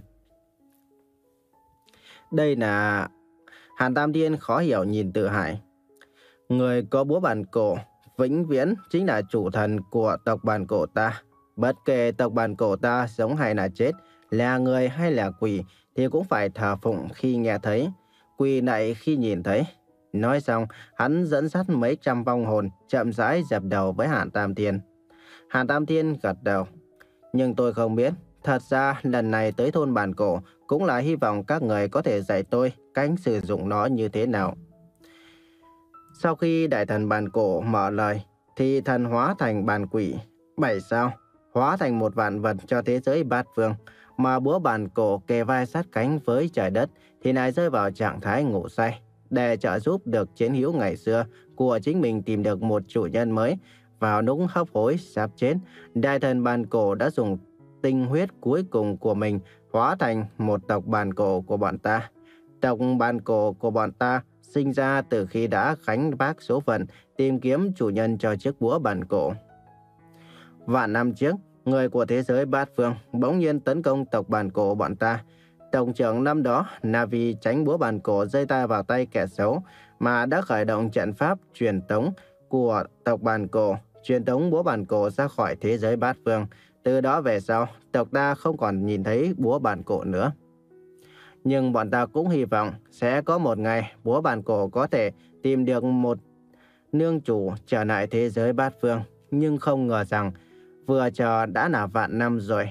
[SPEAKER 1] Đây là... Hàn Tam Thiên khó hiểu nhìn Tự Hải. Người có búa bàn cổ vĩnh viễn chính là chủ thần của tộc bàn cổ ta. Bất kể tộc bàn cổ ta sống hay là chết, là người hay là quỷ thì cũng phải thờ phụng khi nghe thấy, quỳ lạy khi nhìn thấy. Nói xong, hắn dẫn dắt mấy trăm vong hồn chậm rãi dập đầu với Hàn Tam Thiên. Hàn Tam Thiên gật đầu. Nhưng tôi không biết, thật ra lần này tới thôn bàn cổ cũng là hy vọng các người có thể dạy tôi cách sử dụng nó như thế nào. Sau khi đại thần bàn cổ mở lời, thì thần hóa thành bàn quỷ. Bảy sao, hóa thành một vạn vật cho thế giới bát phương. Mà búa bàn cổ kề vai sát cánh với trời đất thì lại rơi vào trạng thái ngủ say. Để trợ giúp được chiến hữu ngày xưa của chính mình tìm được một chủ nhân mới, vào lúc hấp hối sắp chết, đại thần bàn cổ đã dùng tinh huyết cuối cùng của mình hóa thành một tộc bàn cổ của bọn ta. Tộc bàn cổ của bọn ta sinh ra từ khi đã gánh vác số phận tìm kiếm chủ nhân cho chiếc búa bàn cổ. Vạn năm trước, người của thế giới bát phương bỗng nhiên tấn công tộc bàn cổ bọn ta. Tổng trưởng năm đó là vì tránh búa bàn cổ rơi tay vào tay kẻ xấu mà đã khởi động trận pháp truyền tống của tộc bàn cổ, truyền tống búa bàn cổ ra khỏi thế giới bát phương. Từ đó về sau, tộc ta không còn nhìn thấy búa bàn cổ nữa. Nhưng bọn ta cũng hy vọng sẽ có một ngày búa bàn cổ có thể tìm được một nương chủ trở lại thế giới bát phương. Nhưng không ngờ rằng vừa chờ đã là vạn năm rồi.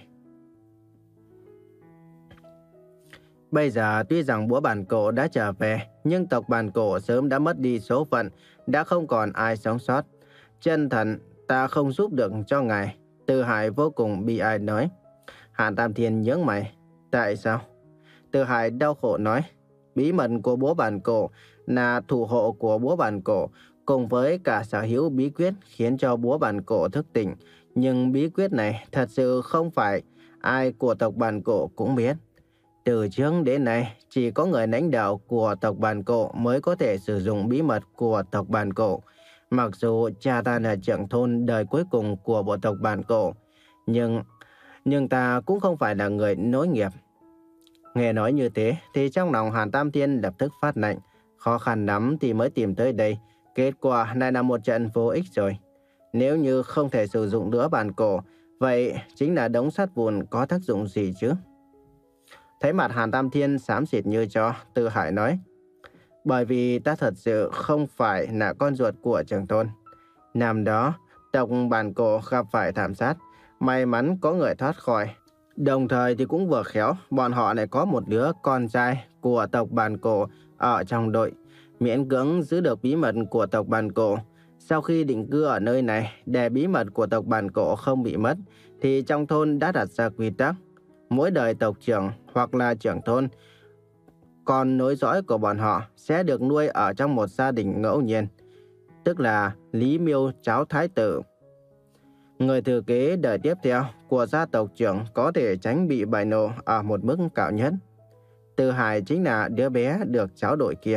[SPEAKER 1] Bây giờ tuy rằng búa bàn cổ đã trở về, nhưng tộc bàn cổ sớm đã mất đi số phận, đã không còn ai sống sót. Chân thần, ta không giúp được cho ngài. Từ Hải vô cùng bi ai nói. Hàn Tam Thiên nhướng mày. Tại sao? Từ Hải đau khổ nói. Bí mật của búa bàn cổ là thủ hộ của búa bàn cổ, cùng với cả sở hữu bí quyết khiến cho búa bàn cổ thức tỉnh. Nhưng bí quyết này thật sự không phải ai của tộc bàn cổ cũng biết. Từ trước đến nay, chỉ có người lãnh đạo của tộc bàn cổ mới có thể sử dụng bí mật của tộc bàn cổ. Mặc dù cha ta là trưởng thôn đời cuối cùng của bộ tộc bàn cổ, nhưng, nhưng ta cũng không phải là người nối nghiệp. Nghe nói như thế, thì trong lòng Hàn Tam Thiên lập tức phát lạnh. Khó khăn lắm thì mới tìm tới đây. Kết quả này là một trận vô ích rồi. Nếu như không thể sử dụng nữa bàn cổ, vậy chính là đống sắt vụn có tác dụng gì chứ? Thấy mặt Hàn Tam Thiên xám xịt như tro, Từ Hải nói. Bởi vì ta thật sự không phải là con ruột của trưởng thôn. Năm đó, tộc bàn cổ gặp phải thảm sát. May mắn có người thoát khỏi. Đồng thời thì cũng vừa khéo, bọn họ lại có một đứa con trai của tộc bàn cổ ở trong đội. Miễn cưỡng giữ được bí mật của tộc bàn cổ. Sau khi định cư ở nơi này, để bí mật của tộc bàn cổ không bị mất, thì trong thôn đã đặt ra quy tắc. Mỗi đời tộc trưởng hoặc là trưởng thôn, con nối dõi của bọn họ sẽ được nuôi ở trong một gia đình ngẫu nhiên, tức là Lý Miêu cháu thái tử. Người thừa kế đời tiếp theo của gia tộc trưởng có thể tránh bị bại nộ ở một mức cao nhất. Từ Hải chính là đứa bé được cháu đội kia.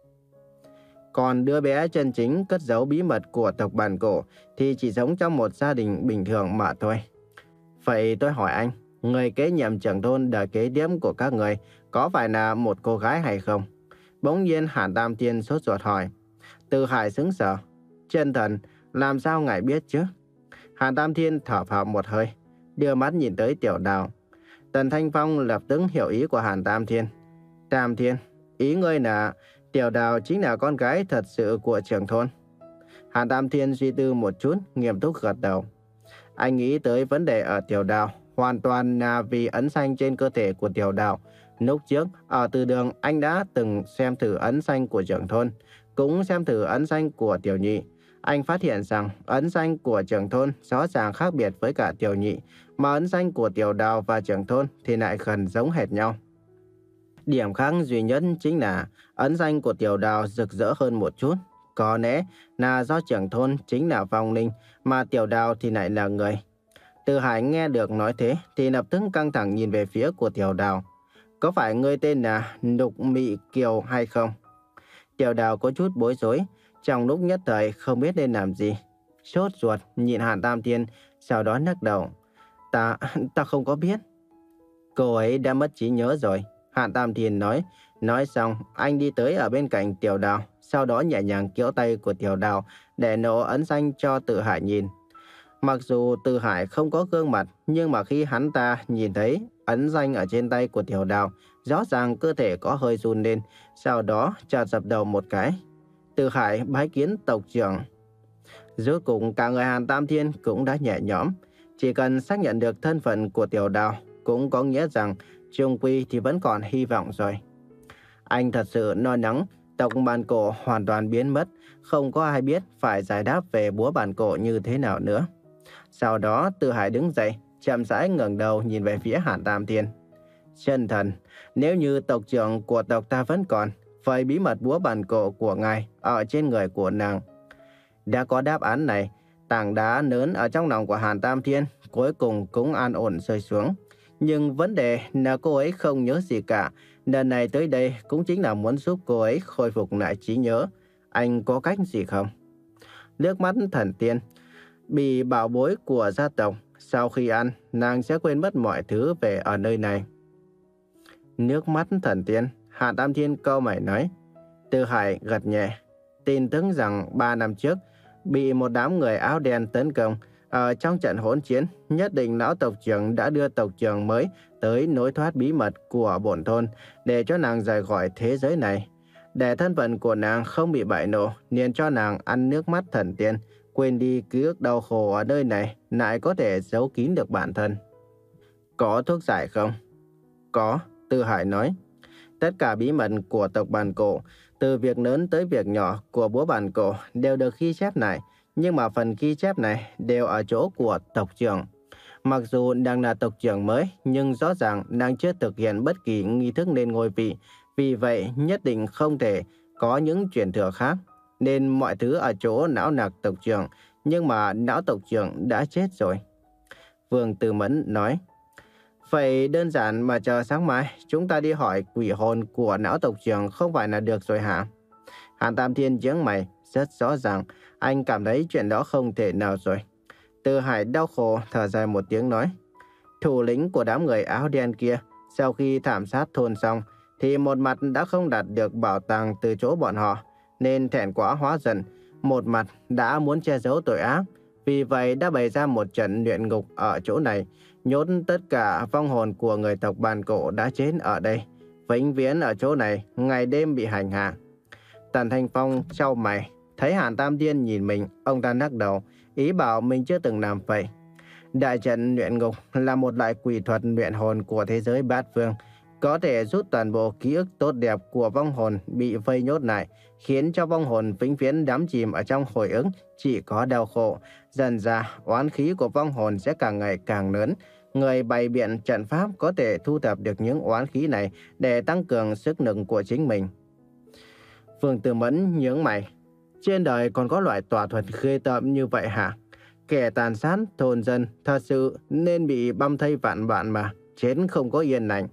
[SPEAKER 1] Còn đứa bé chân chính cất giấu bí mật của tộc bàn cổ thì chỉ sống trong một gia đình bình thường mà thôi. Vậy tôi hỏi anh, người kế nhiệm trưởng thôn đời kế tiếp của các người có phải là một cô gái hay không? Bỗng nhiên Hàn Tam Thiên sốt ruột hỏi. Từ Hải sững sờ. Chân thần, làm sao ngài biết chứ? Hàn Tam Thiên thở phào một hơi, đưa mắt nhìn tới Tiểu Đào. Tần Thanh Phong lập tức hiểu ý của Hàn Tam Thiên. Tam Thiên, ý ngươi là Tiểu Đào chính là con gái thật sự của trưởng thôn. Hàn Tam Thiên suy tư một chút, nghiêm túc gật đầu. Anh nghĩ tới vấn đề ở Tiểu Đào hoàn toàn là vì ấn xanh trên cơ thể của Tiểu Đào. Lúc trước, ở từ đường anh đã từng xem thử ấn xanh của trưởng thôn, cũng xem thử ấn xanh của Tiểu Nhị. Anh phát hiện rằng ấn danh của trưởng thôn rõ ràng khác biệt với cả Tiểu Nhị, mà ấn danh của Tiểu Đào và trưởng thôn thì lại gần giống hệt nhau. Điểm khác duy nhất chính là ấn danh của Tiểu Đào rực rỡ hơn một chút. Có lẽ là do trưởng thôn chính là vong linh, mà Tiểu Đào thì lại là người. Từ Hải nghe được nói thế thì lập tức căng thẳng nhìn về phía của Tiểu Đào. Có phải ngươi tên là Nục Mị Kiều hay không? Tiểu Đào có chút bối rối, trong lúc nhất thời không biết nên làm gì. Sốt ruột nhìn Hàn Tam Thiên, sau đó lắc đầu. Ta, ta không có biết. Cô ấy đã mất trí nhớ rồi. Hàn Tam Thiên nói. Nói xong, anh đi tới ở bên cạnh Tiểu Đào, sau đó nhẹ nhàng kéo tay của Tiểu Đào để nổ ấn danh cho Từ Hải nhìn. Mặc dù Từ Hải không có gương mặt, nhưng mà khi hắn ta nhìn thấy ấn danh ở trên tay của Tiểu Đào, rõ ràng cơ thể có hơi run lên, sau đó chợt dập đầu một cái. Từ Hải bái kiến tộc trưởng. Rốt cuộc cả người Hàn Tam Thiên cũng đã nhẹ nhõm. Chỉ cần xác nhận được thân phận của Tiểu Đào, cũng có nghĩa rằng chung quy thì vẫn còn hy vọng rồi. Anh thật sự lo lắng tộc bản cổ hoàn toàn biến mất, không có ai biết phải giải đáp về búa bản cổ như thế nào nữa. Sau đó Từ Hải đứng dậy, chậm rãi ngẩng đầu nhìn về phía Hàn Tam Thiên. Chân thần, nếu như tộc trưởng của tộc ta vẫn còn, vậy bí mật búa bản cổ của ngài ở trên người của nàng. Đã có đáp án này, tảng đá lớn ở trong lòng của Hàn Tam Thiên cuối cùng cũng an ổn rơi xuống. Nhưng vấn đề là cô ấy không nhớ gì cả. Lần này tới đây cũng chính là muốn giúp cô ấy khôi phục lại trí nhớ. Anh có cách gì không? Nước mắt thần tiên. Bị bảo bối của gia tộc, sau khi ăn, nàng sẽ quên mất mọi thứ về ở nơi này. Nước mắt thần tiên, Hàn Tam Thiên câu mày nói. Từ Hải gật nhẹ. Tin tức rằng ba năm trước, bị một đám người áo đen tấn công. Ở trong trận hỗn chiến, nhất định lão tộc trưởng đã đưa tộc trưởng mới tới nối thoát bí mật của bổn thôn để cho nàng rời khỏi thế giới này. Để thân phận của nàng không bị bại lộ, liền cho nàng ăn nước mắt thần tiên, quên đi ký ức đau khổ ở nơi này, lại có thể giấu kín được bản thân. Có thuốc giải không? Có, Từ Hải nói. Tất cả bí mật của tộc bản cổ, từ việc lớn tới việc nhỏ của búa bản cổ đều được ghi chép lại, nhưng mà phần ghi chép này đều ở chỗ của tộc trưởng. Mặc dù đang là tộc trưởng mới, nhưng rõ ràng đang chưa thực hiện bất kỳ nghi thức lên ngôi vị, vì vậy nhất định không thể có những truyền thừa khác. Nên mọi thứ ở chỗ não nặc tộc trưởng, nhưng mà não tộc trưởng đã chết rồi. Vương Tư Mẫn nói. Vậy đơn giản mà chờ sáng mai chúng ta đi hỏi quỷ hồn của não tộc trưởng không phải là được rồi hả? Hàn Tam Thiên nhướng mày, rất rõ ràng anh cảm thấy chuyện đó không thể nào rồi. Từ Hải đau khổ thở dài một tiếng nói. Thủ lĩnh của đám người áo đen kia sau khi thảm sát thôn xong thì một mặt đã không đạt được bảo tàng từ chỗ bọn họ, nên thẹn quá hóa giận, một mặt đã muốn che giấu tội ác. Vì vậy đã bày ra một trận luyện ngục ở chỗ này, nhốt tất cả vong hồn của người tộc bản cổ đã chết ở đây, vĩnh viễn ở chỗ này, ngày đêm bị hành hạ. Tần Thanh Phong chau mày, thấy Hàn Tam Thiên nhìn mình, ông ta lắc đầu, ý bảo mình chưa từng làm vậy. Đại trận luyện ngục là một loại quỷ thuật luyện hồn của thế giới bát phương, có thể rút toàn bộ ký ức tốt đẹp của vong hồn bị vây nhốt lại, khiến cho vong hồn vĩnh viễn đắm chìm ở trong hồi ức chỉ có đau khổ. Dần ra, oán khí của vong hồn sẽ càng ngày càng lớn. Người bày biện trận pháp có thể thu thập được những oán khí này để tăng cường sức lực của chính mình. Vương Tư Mẫn nhướng mày. Trên đời còn có loại tà thuật ghê tởm như vậy hả? Kẻ tàn sát thôn dân thật sự nên bị băm thây vạn vạn mà, chết không có yên lành.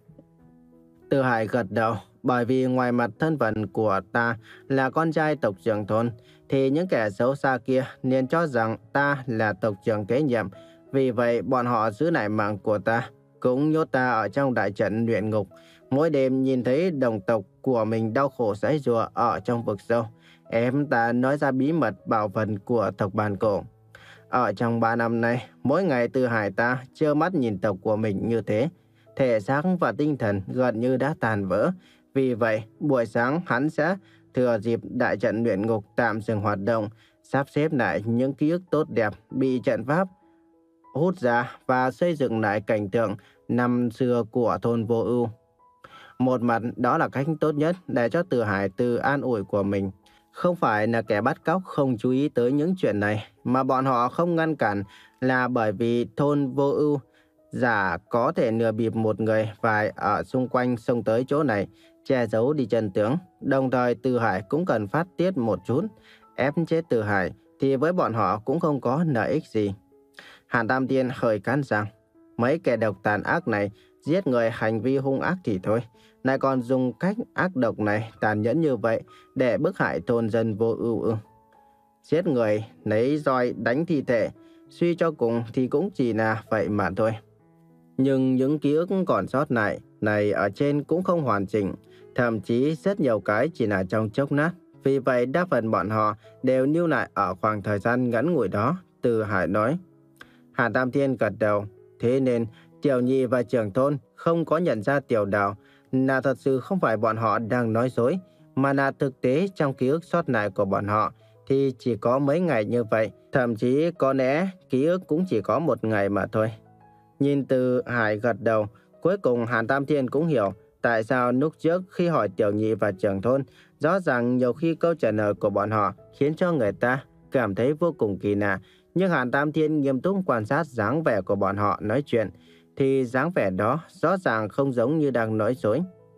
[SPEAKER 1] Từ Hải gật đầu, bởi vì ngoài mặt thân phận của ta là con trai tộc trưởng thôn, thì những kẻ xấu xa kia nên cho rằng ta là tộc trưởng kế nhiệm. Vì vậy bọn họ giữ lại mạng của ta, cũng nhốt ta ở trong đại trận luyện ngục. Mỗi đêm nhìn thấy đồng tộc của mình đau khổ giãy giụa ở trong vực sâu, em ta nói ra bí mật bảo vật của tộc bản cổ. Ở trong ba năm nay, mỗi ngày Từ Hải ta trơ mắt nhìn tộc của mình như thế, thể xác và tinh thần gần như đã tàn vỡ. Vì vậy, buổi sáng hắn sẽ thừa dịp đại trận luyện ngục tạm dừng hoạt động, sắp xếp lại những ký ức tốt đẹp bị trận pháp hút ra và xây dựng lại cảnh tượng năm xưa của thôn Vô Ưu. Một mặt đó là cách tốt nhất để cho Từ Hải tự an ủi của mình. Không phải là kẻ bắt cóc không chú ý tới những chuyện này, mà bọn họ không ngăn cản là bởi vì thôn Vô Ưu giả có thể lừa bịp một người phải ở xung quanh xông tới chỗ này, che giấu đi chân tướng. Đồng thời Từ Hải cũng cần phát tiết một chút, ép chết Từ Hải thì với bọn họ cũng không có lợi ích gì. Hàn Tam Tiên hơi cắn răng, mấy kẻ độc tàn ác này giết người hành vi hung ác thì thôi, lại còn dùng cách ác độc này tàn nhẫn như vậy để bức hại thôn dân Vô Ưu ư? Giết người, lấy roi đánh thi thể, suy cho cùng thì cũng chỉ là vậy mà thôi. Nhưng những ký ức còn sót lại này ở trên cũng không hoàn chỉnh, thậm chí rất nhiều cái chỉ là trong chốc lát. Vì vậy đa phần bọn họ đều lưu lại ở khoảng thời gian ngắn ngủi đó. Từ Hải nói. Hàn Tam Thiên gật đầu. Thế nên Tiểu Nhị và trưởng thôn không có nhận ra Tiểu Đào là thật sự không phải bọn họ đang nói dối, mà là thực tế trong ký ức sót lại của bọn họ thì chỉ có mấy ngày như vậy. Thậm chí có lẽ ký ức cũng chỉ có một ngày mà thôi. Nhìn Từ Hải gật đầu, cuối cùng Hàn Tam Thiên cũng hiểu tại sao lúc trước khi hỏi Tiểu Nhị và trưởng thôn, rõ ràng nhiều khi câu trả lời của bọn họ khiến cho người ta cảm thấy vô cùng kỳ lạ. Nhưng Hàn Tam Thiên nghiêm túc quan sát dáng vẻ của bọn họ nói chuyện, thì dáng vẻ đó rõ ràng không giống như đang nói dối.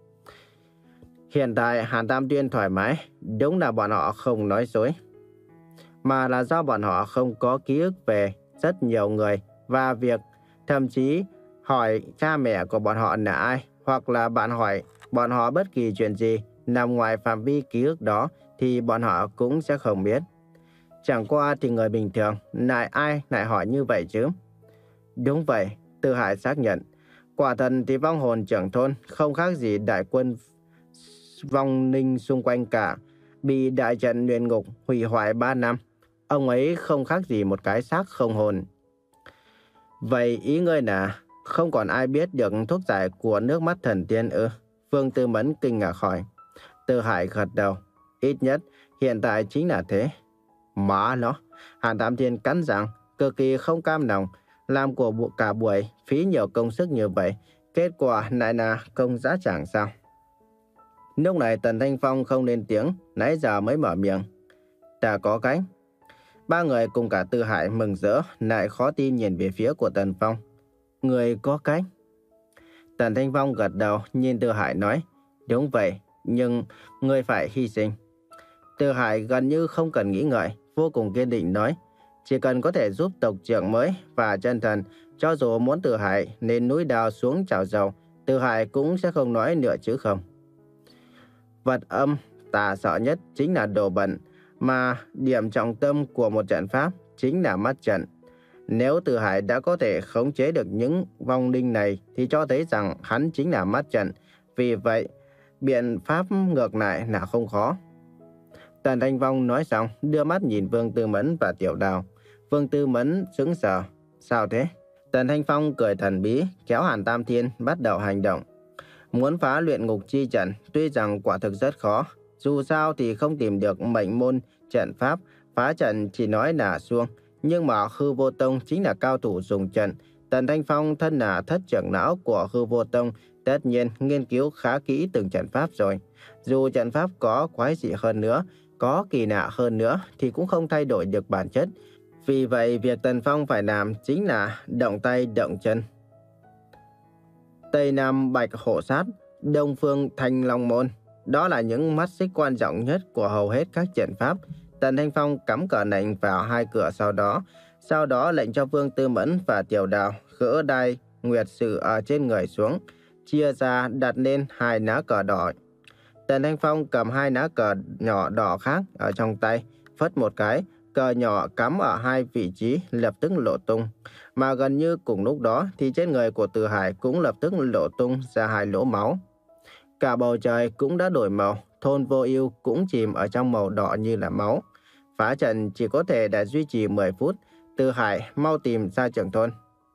[SPEAKER 1] Hiện tại Hàn Tam Thiên thoải mái, đúng là bọn họ không nói dối, mà là do bọn họ không có ký ức về rất nhiều người và việc. Thậm chí hỏi cha mẹ của bọn họ là ai, hoặc là bạn hỏi bọn họ bất kỳ chuyện gì nằm ngoài phạm vi ký ức đó thì bọn họ cũng sẽ không biết. Chẳng qua thì người bình thường lại ai lại hỏi như vậy chứ? Đúng vậy, Từ Hải xác nhận. Quả thật thì vong hồn trưởng thôn không khác gì đại quân vong linh xung quanh cả, bị đại trận luyện ngục hủy hoại ba năm. Ông ấy không khác gì một cái xác không hồn. Vậy ý ngươi là không còn ai biết được thuốc giải của nước mắt thần tiên ư? Vương Tư Mẫn kinh ngạc hỏi. Từ Hải gật đầu. Ít nhất hiện tại chính là thế. Má nó, Hàn Tam Thiên cắn răng, cực kỳ không cam lòng. Làm của cả buổi phí nhiều công sức như vậy, kết quả lại là công giá chẳng sao. Lúc này Tần Thanh Phong không lên tiếng, nãy giờ mới mở miệng. Ta có cách. Ba người cùng cả Từ Hải mừng rỡ, lại khó tin nhìn về phía của Tần Phong. Người có cách? Tần Thanh Phong gật đầu, nhìn Từ Hải nói. Đúng vậy, nhưng người phải hy sinh. Từ Hải gần như không cần nghĩ ngợi, vô cùng kiên định nói. Chỉ cần có thể giúp tộc trưởng mới và chân thần, cho dù muốn Từ Hải lên núi đào xuống chảo dầu, Từ Hải cũng sẽ không nói nửa chữ không. Vật âm tà sợ nhất chính là đồ bẩn, mà điểm trọng tâm của một trận pháp chính là mắt trận. Nếu Từ Hải đã có thể khống chế được những vong linh này thì cho thấy rằng hắn chính là mắt trận. Vì vậy, biện pháp ngược lại là không khó. Tần Thanh Phong nói xong, đưa mắt nhìn Vương Tư Mẫn và Tiểu Đào. Vương Tư Mẫn sững sờ. Sao thế? Tần Thanh Phong cười thần bí, kéo Hàn Tam Thiên bắt đầu hành động. Muốn phá luyện ngục chi trận, tuy rằng quả thực rất khó. Dù sao thì không tìm được mệnh môn trận pháp, phá trận chỉ nói là suông. Nhưng mà Hư Vô Tông chính là cao thủ dùng trận. Tần Thanh Phong thân là thất trưởng lão của Hư Vô Tông, tất nhiên nghiên cứu khá kỹ từng trận pháp rồi. Dù trận pháp có quái dị hơn nữa, có kỳ lạ hơn nữa thì cũng không thay đổi được bản chất. Vì vậy việc Tần Phong phải làm chính là động tay động chân. Tây Nam Bạch Hổ Sát, Đông Phương Thanh Long Môn, đó là những mắt xích quan trọng nhất của hầu hết các trận pháp. Tần Thanh Phong cắm cờ lệnh vào hai cửa sau đó, sau đó lệnh cho Vương Tư Mẫn và Tiểu Đào gỡ đai nguyệt sự ở trên người xuống, chia ra đặt lên hai lá cờ đỏ. Tần Thanh Phong cầm hai lá cờ nhỏ đỏ khác ở trong tay, phất một cái, cờ nhỏ cắm ở hai vị trí lập tức lộ tung. Mà gần như cùng lúc đó thì trên người của Từ Hải cũng lập tức lộ tung ra hai lỗ máu. Cả bầu trời cũng đã đổi màu, thôn Vô Ưu cũng chìm ở trong màu đỏ như là máu. Phá trận chỉ có thể đã duy trì mười phút. Từ Hải mau tìm ra trưởng thôn.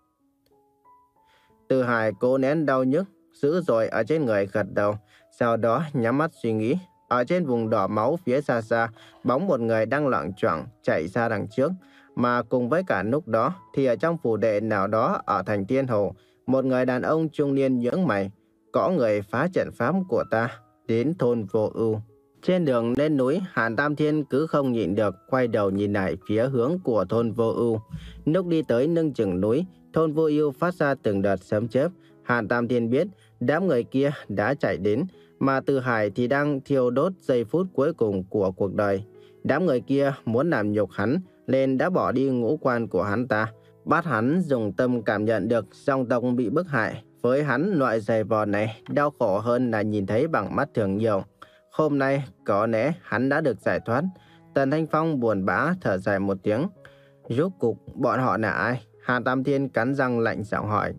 [SPEAKER 1] Từ Hải cố nén đau nhức dữ dội ở trên người, gật đầu, sau đó nhắm mắt suy nghĩ. Ở trên vùng đỏ máu phía xa xa, bóng một người đang loạng choạng chạy ra đằng trước. Mà cùng với cả lúc đó thì ở trong phủ đệ nào đó ở thành Thiên Hồ, một người đàn ông trung niên nhướng mày. Có người phá trận pháp của ta đến thôn Vô Ưu. Trên đường lên núi, Hàn Tam Thiên cứ không nhịn được quay đầu nhìn lại phía hướng của thôn Vô Ưu. Lúc đi tới lưng chừng núi, thôn Vô Ưu phát ra từng đợt sấm chớp. Hàn Tam Thiên biết đám người kia đã chạy đến, mà Từ Hải thì đang thiêu đốt giây phút cuối cùng của cuộc đời. Đám người kia muốn làm nhục hắn, nên đã bỏ đi ngũ quan của hắn ta, bắt hắn dùng tâm cảm nhận được dòng tộc bị bức hại. Với hắn, loại giày vò này đau khổ hơn là nhìn thấy bằng mắt thường nhiều. Hôm nay có lẽ hắn đã được giải thoát. Tần Thanh Phong buồn bã thở dài một tiếng. Rốt cục bọn họ là ai? Hàn Tam Thiên cắn răng lạnh giọng hỏi.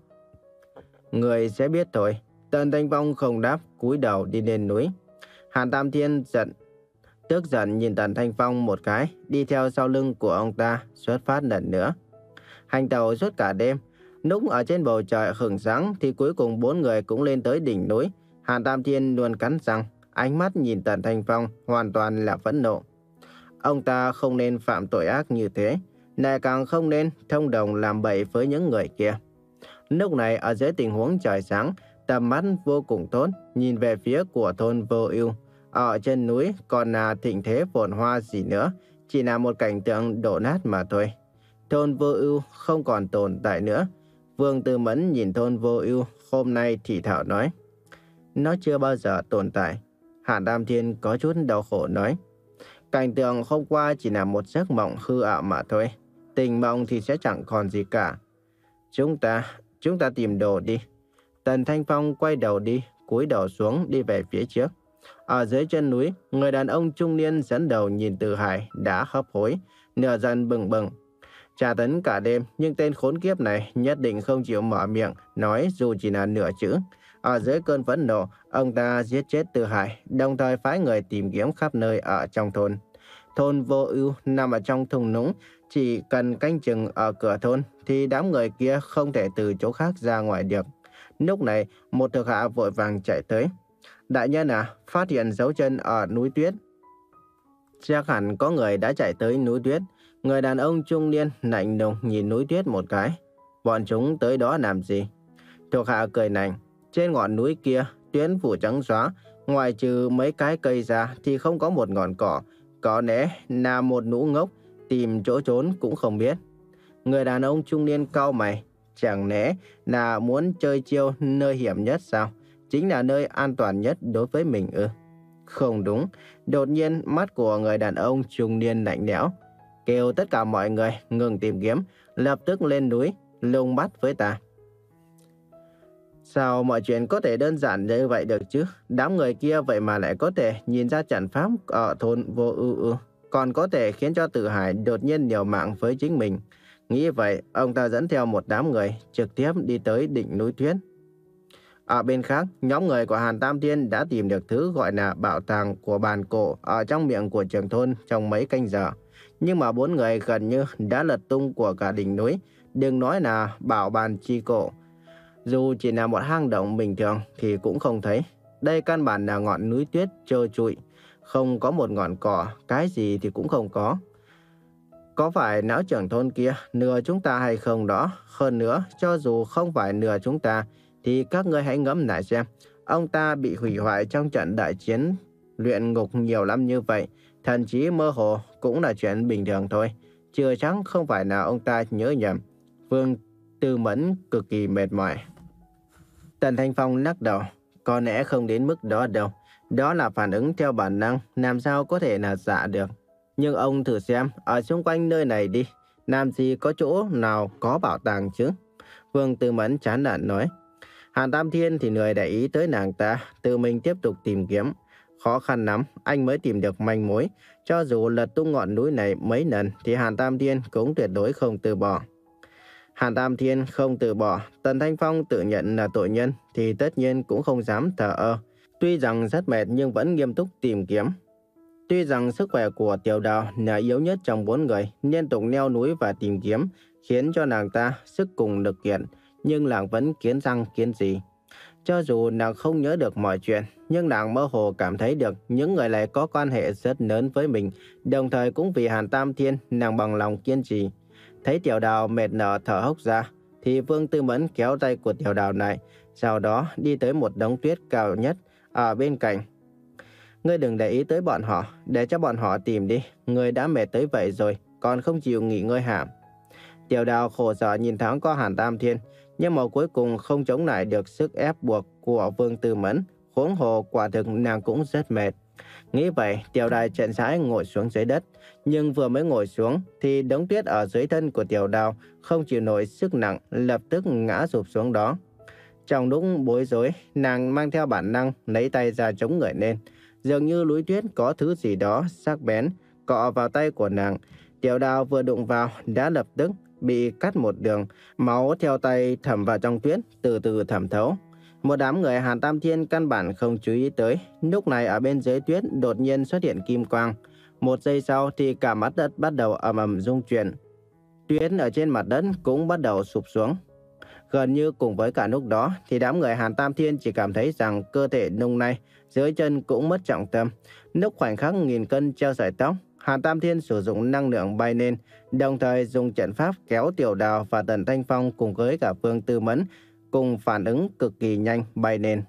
[SPEAKER 1] Người sẽ biết thôi. Tần Thanh Phong không đáp, cúi đầu đi lên núi. Hàn Tam Thiên giận, tức giận nhìn Tần Thanh Phong một cái, đi theo sau lưng của ông ta xuất phát lần nữa. Hành tàu suốt cả đêm. Lúc ở trên bầu trời hửng sáng thì cuối cùng bốn người cũng lên tới đỉnh núi. Hàn Tam Thiên luôn cắn răng, ánh mắt nhìn Tần Thanh Phong hoàn toàn là phẫn nộ. Ông ta không nên phạm tội ác như thế, lại càng không nên thông đồng làm bậy với những người kia. Lúc này ở dưới tình huống trời sáng, tầm mắt vô cùng tốt, nhìn về phía của thôn Vô Ưu. Ở trên núi còn là thịnh thế phồn hoa gì nữa, chỉ là một cảnh tượng đổ nát mà thôi. Thôn Vô Ưu không còn tồn tại nữa. Vương Tư Mẫn nhìn thôn Vô Ưu hôm nay thì thảo nói. Nó chưa bao giờ tồn tại. Hàn Tam Thiên có chút đau khổ nói. Cảnh tượng hôm qua chỉ là một giấc mộng hư ảo mà thôi. Tình mộng thì sẽ chẳng còn gì cả. Chúng ta, chúng ta tìm đồ đi. Tần Thanh Phong quay đầu đi, cúi đầu xuống đi về phía trước. Ở dưới chân núi, người đàn ông trung niên dẫn đầu nhìn Từ Hải đã hấp hối, nửa giận bừng bừng. Tra tấn cả đêm, nhưng tên khốn kiếp này nhất định không chịu mở miệng, nói dù chỉ là nửa chữ. Ở dưới cơn phẫn nộ, ông ta giết chết Từ Hải, đồng thời phái người tìm kiếm khắp nơi ở trong thôn. Thôn Vô Ưu nằm ở trong thung lũng, chỉ cần canh chừng ở cửa thôn thì đám người kia không thể từ chỗ khác ra ngoài được. Lúc này, một thuộc hạ vội vàng chạy tới. Đại nhân à, phát hiện dấu chân ở núi tuyết. Chắc hẳn có người đã chạy tới núi tuyết. Người đàn ông trung niên lạnh lùng nhìn núi tuyết một cái. Bọn chúng tới đó làm gì? Thuộc hạ cười lạnh. Trên ngọn núi kia, tuyết phủ trắng xóa, ngoài trừ mấy cái cây ra thì không có một ngọn cỏ. Có lẽ là một lũ ngốc, tìm chỗ trốn cũng không biết. Người đàn ông trung niên cau mày. Chẳng lẽ là muốn chơi chiêu nơi hiểm nhất sao? Chính là nơi an toàn nhất đối với mình ư? Không đúng. Đột nhiên mắt của người đàn ông trung niên lạnh lẽo, kêu tất cả mọi người ngừng tìm kiếm, lập tức lên núi lùng bắt với ta. Sao mọi chuyện có thể đơn giản như vậy được chứ? Đám người kia vậy mà lại có thể nhìn ra trận pháp ở thôn Vô Ưu ư? Còn có thể khiến cho Từ Hải đột nhiên liều mạng với chính mình. Nghĩ vậy, ông ta dẫn theo một đám người trực tiếp đi tới đỉnh núi tuyết. Ở bên khác, nhóm người của Hàn Tam Thiên đã tìm được thứ gọi là bảo tàng của bàn cổ ở trong miệng của trưởng thôn trong mấy canh giờ. Nhưng mà bốn người gần như đã lật tung của cả đỉnh núi, đừng nói là bảo bàn chi cổ. Dù chỉ là một hang động bình thường thì cũng không thấy. Đây căn bản là ngọn núi tuyết trơ trụi, không có một ngọn cỏ, cái gì thì cũng không có. Có phải lão trưởng thôn kia nửa chúng ta hay không đó? Hơn nữa, cho dù không phải nửa chúng ta, thì các ngươi hãy ngẫm lại xem. Ông ta bị hủy hoại trong trận đại chiến luyện ngục nhiều lắm như vậy, thậm chí mơ hồ cũng là chuyện bình thường thôi. Chưa chắc không phải là ông ta nhớ nhầm. Vương Tư Mẫn cực kỳ mệt mỏi. Tần Thanh Phong lắc đầu. Có lẽ không đến mức đó đâu. Đó là phản ứng theo bản năng, làm sao có thể là giả được. Nhưng ông thử xem, ở xung quanh nơi này đi, làm gì có chỗ nào có bảo tàng chứ? Vương Tư Mẫn chán nản nói. Hàn Tam Thiên thì lười để ý tới nàng ta, tự mình tiếp tục tìm kiếm. Khó khăn lắm, anh mới tìm được manh mối. Cho dù lật tung ngọn núi này mấy lần, thì Hàn Tam Thiên cũng tuyệt đối không từ bỏ. Hàn Tam Thiên không từ bỏ, Tần Thanh Phong tự nhận là tội nhân, thì tất nhiên cũng không dám thờ ơ. Tuy rằng rất mệt nhưng vẫn nghiêm túc tìm kiếm. Tuy rằng sức khỏe của Tiểu Đào là yếu nhất trong bốn người, liên tục leo núi và tìm kiếm, khiến cho nàng ta sức cùng lực kiệt, nhưng nàng vẫn kiến răng kiến gì. Cho dù nàng không nhớ được mọi chuyện, nhưng nàng mơ hồ cảm thấy được những người này có quan hệ rất lớn với mình, đồng thời cũng vì Hàn Tam Thiên nàng bằng lòng kiên trì. Thấy Tiểu Đào mệt nở thở hốc ra, thì Vương Tư Mẫn kéo tay của Tiểu Đào này, sau đó đi tới một đống tuyết cao nhất ở bên cạnh. Ngươi đừng để ý tới bọn họ, để cho bọn họ tìm đi. Ngươi đã mệt tới vậy rồi, còn không chịu nghỉ ngơi hả? Tiểu Đào khổ sở nhìn thoáng qua Hàn Tam Thiên, nhưng mà cuối cùng không chống lại được sức ép buộc của Vương Tư Mẫn. Huống hồ quả thực nàng cũng rất mệt. Nghĩ vậy, Tiểu Đào chậm rãi ngồi xuống dưới đất. Nhưng vừa mới ngồi xuống thì đống tuyết ở dưới thân của Tiểu Đào không chịu nổi sức nặng, lập tức ngã sụp xuống đó. Trong lúc bối rối, nàng mang theo bản năng lấy tay ra chống người lên. Dường như núi tuyết có thứ gì đó sắc bén cọ vào tay của nàng. Tiểu Đào vừa đụng vào đã lập tức bị cắt một đường, máu theo tay thẩm vào trong tuyết, từ từ thẩm thấu. Một đám người Hàn Tam Thiên căn bản không chú ý tới. Lúc này ở bên dưới tuyết đột nhiên xuất hiện kim quang. Một giây sau thì cả mặt đất bắt đầu ầm ầm rung chuyển. Tuyết ở trên mặt đất cũng bắt đầu sụp xuống. Gần như cùng với cả lúc đó thì đám người Hàn Tam Thiên chỉ cảm thấy rằng cơ thể nung nay, dưới chân cũng mất trọng tâm. Lúc khoảnh khắc nghìn cân treo sợi tóc, Hàn Tam Thiên sử dụng năng lượng bay lên, đồng thời dùng trận pháp kéo Tiểu Đào và Tần Thanh Phong cùng với cả Vương Tư Mẫn cùng phản ứng cực kỳ nhanh bay lên.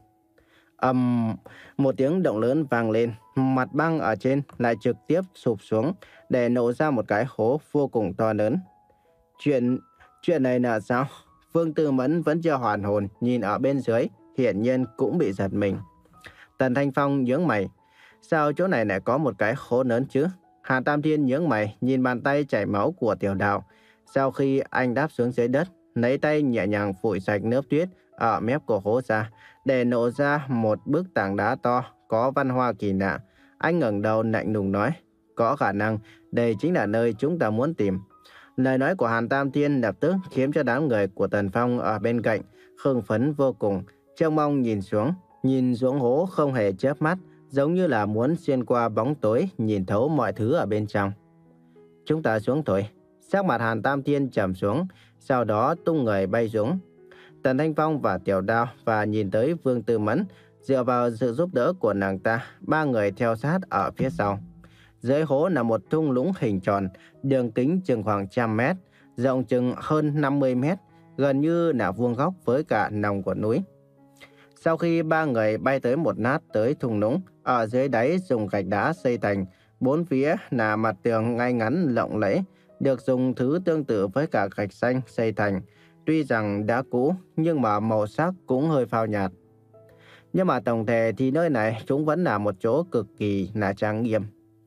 [SPEAKER 1] Ầm, um, một tiếng động lớn vang lên, mặt băng ở trên lại trực tiếp sụp xuống để nổ ra một cái hố vô cùng to lớn. Chuyện, chuyện này là sao? Vương Tư Mẫn vẫn chưa hoàn hồn, nhìn ở bên dưới, hiển nhiên cũng bị giật mình. Tần Thanh Phong nhướng mày, sao chỗ này lại có một cái hố lớn chứ? Hàn Tam Thiên nhướng mày, nhìn bàn tay chảy máu của Tiểu Đào. Sau khi anh đáp xuống dưới đất, lấy tay nhẹ nhàng phủi sạch nước tuyết ở mép của hố ra, để nổ ra một bức tảng đá to, có văn hoa kỳ lạ. Anh ngẩng đầu lạnh lùng nói, có khả năng đây chính là nơi chúng ta muốn tìm. Lời nói của Hàn Tam Thiên lập tức khiến cho đám người của Tần Phong ở bên cạnh hưng phấn vô cùng, trông mong nhìn xuống, nhìn xuống hố không hề chớp mắt, giống như là muốn xuyên qua bóng tối nhìn thấu mọi thứ ở bên trong. Chúng ta xuống thôi. Sắc mặt Hàn Tam Thiên trầm xuống, sau đó tung người bay xuống. Tần Thanh Phong và Tiểu Đào và nhìn tới Vương Tư Mẫn, dựa vào sự giúp đỡ của nàng ta, ba người theo sát ở phía sau. Dưới hố là một thung lũng hình tròn, đường kính chừng khoảng trăm mét, rộng chừng hơn năm mươi mét, gần như là vuông góc với cả nòng của núi. Sau khi ba người bay tới một nát tới thung lũng, ở dưới đáy dùng gạch đá xây thành, bốn phía là mặt tường ngay ngắn lộng lẫy, được dùng thứ tương tự với cả gạch xanh xây thành. Tuy rằng đã cũ nhưng mà màu sắc cũng hơi phai nhạt. Nhưng mà tổng thể thì nơi này chúng vẫn là một chỗ cực kỳ là trang nghiêm.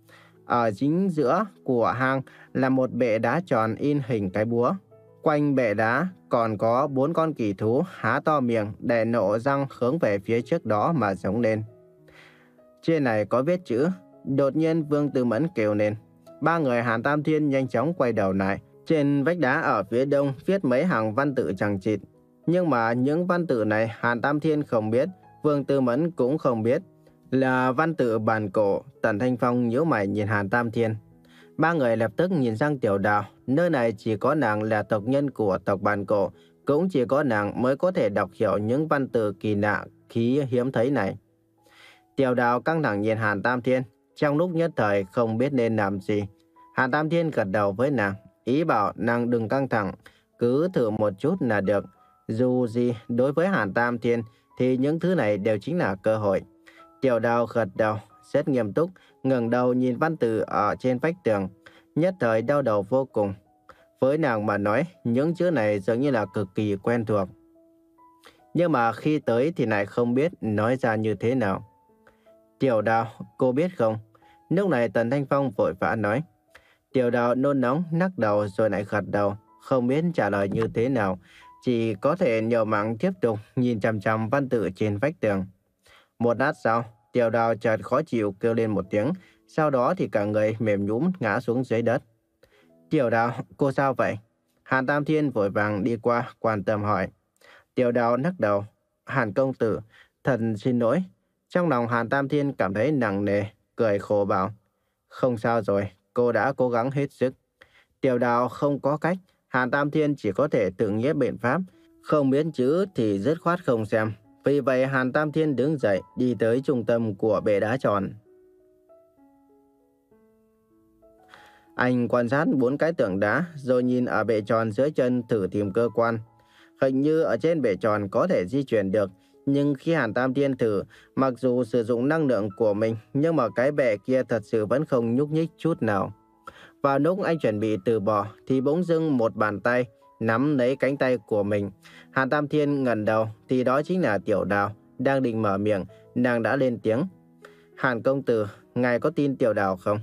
[SPEAKER 1] Ở chính giữa của hang là một bệ đá tròn in hình cái búa. Quanh bệ đá còn có bốn con kỳ thú há to miệng để nổ răng hướng về phía trước đó mà giống lên. Trên này có viết chữ. Đột nhiên Vương Tư Mẫn kêu lên. Ba người Hàn Tam Thiên nhanh chóng quay đầu lại. Trên vách đá ở phía đông viết mấy hàng văn tự chằng chịt. Nhưng mà những văn tự này Hàn Tam Thiên không biết, Vương Tư Mẫn cũng không biết. Là văn tự bản cổ. Tần Thanh Phong nhíu mày nhìn Hàn Tam Thiên. Ba người lập tức nhìn sang Tiểu Đào. Nơi này chỉ có nàng là tộc nhân của tộc bản cổ, cũng chỉ có nàng mới có thể đọc hiểu những văn tự kỳ lạ khí hiếm thấy này. Tiểu Đào căng thẳng nhìn Hàn Tam Thiên, trong lúc nhất thời không biết nên làm gì. Hàn Tam Thiên gật đầu với nàng, ý bảo nàng đừng căng thẳng, cứ thử một chút là được. Dù gì đối với Hàn Tam Thiên thì những thứ này đều chính là cơ hội. Tiểu Đào gật đầu, rất nghiêm túc, ngẩng đầu nhìn văn tự ở trên vách tường, nhất thời đau đầu vô cùng. Với nàng mà nói, những chữ này dường như là cực kỳ quen thuộc. Nhưng mà khi tới thì lại không biết nói ra như thế nào. Tiểu Đào, cô biết không? Lúc này Tần Thanh Phong vội vã nói. Tiểu Đào nôn nóng nắc đầu rồi lại gật đầu, không biết trả lời như thế nào, chỉ có thể nhờ mạng tiếp tục nhìn chằm chằm văn tự trên vách tường. Một lát sau, Tiểu Đào chợt khó chịu kêu lên một tiếng, sau đó thì cả người mềm nhũn ngã xuống dưới đất. Tiểu Đào, cô sao vậy? Hàn Tam Thiên vội vàng đi qua quan tâm hỏi. Tiểu Đào lắc đầu. Hàn công tử, thật xin lỗi. Trong lòng Hàn Tam Thiên cảm thấy nặng nề, cười khổ bảo. Không sao rồi, cô đã cố gắng hết sức. Tiểu Đào không có cách, Hàn Tam Thiên chỉ có thể tự nghĩ biện pháp, không biết chữ thì dứt khoát không xem. Vì vậy Hàn Tam Thiên đứng dậy đi tới trung tâm của bệ đá tròn. Anh quan sát bốn cái tượng đá rồi nhìn ở bệ tròn dưới chân thử tìm cơ quan. Hình như ở trên bệ tròn có thể di chuyển được, Nhưng khi Hàn Tam Thiên thử, mặc dù sử dụng năng lượng của mình, nhưng mà cái bệ kia thật sự vẫn không nhúc nhích chút nào. Vào lúc anh chuẩn bị từ bỏ, thì bỗng dưng một bàn tay nắm lấy cánh tay của mình. Hàn Tam Thiên ngẩng đầu, thì đó chính là Tiểu Đào. Đang định mở miệng, nàng đã lên tiếng. Hàn công tử, ngài có tin Tiểu Đào không?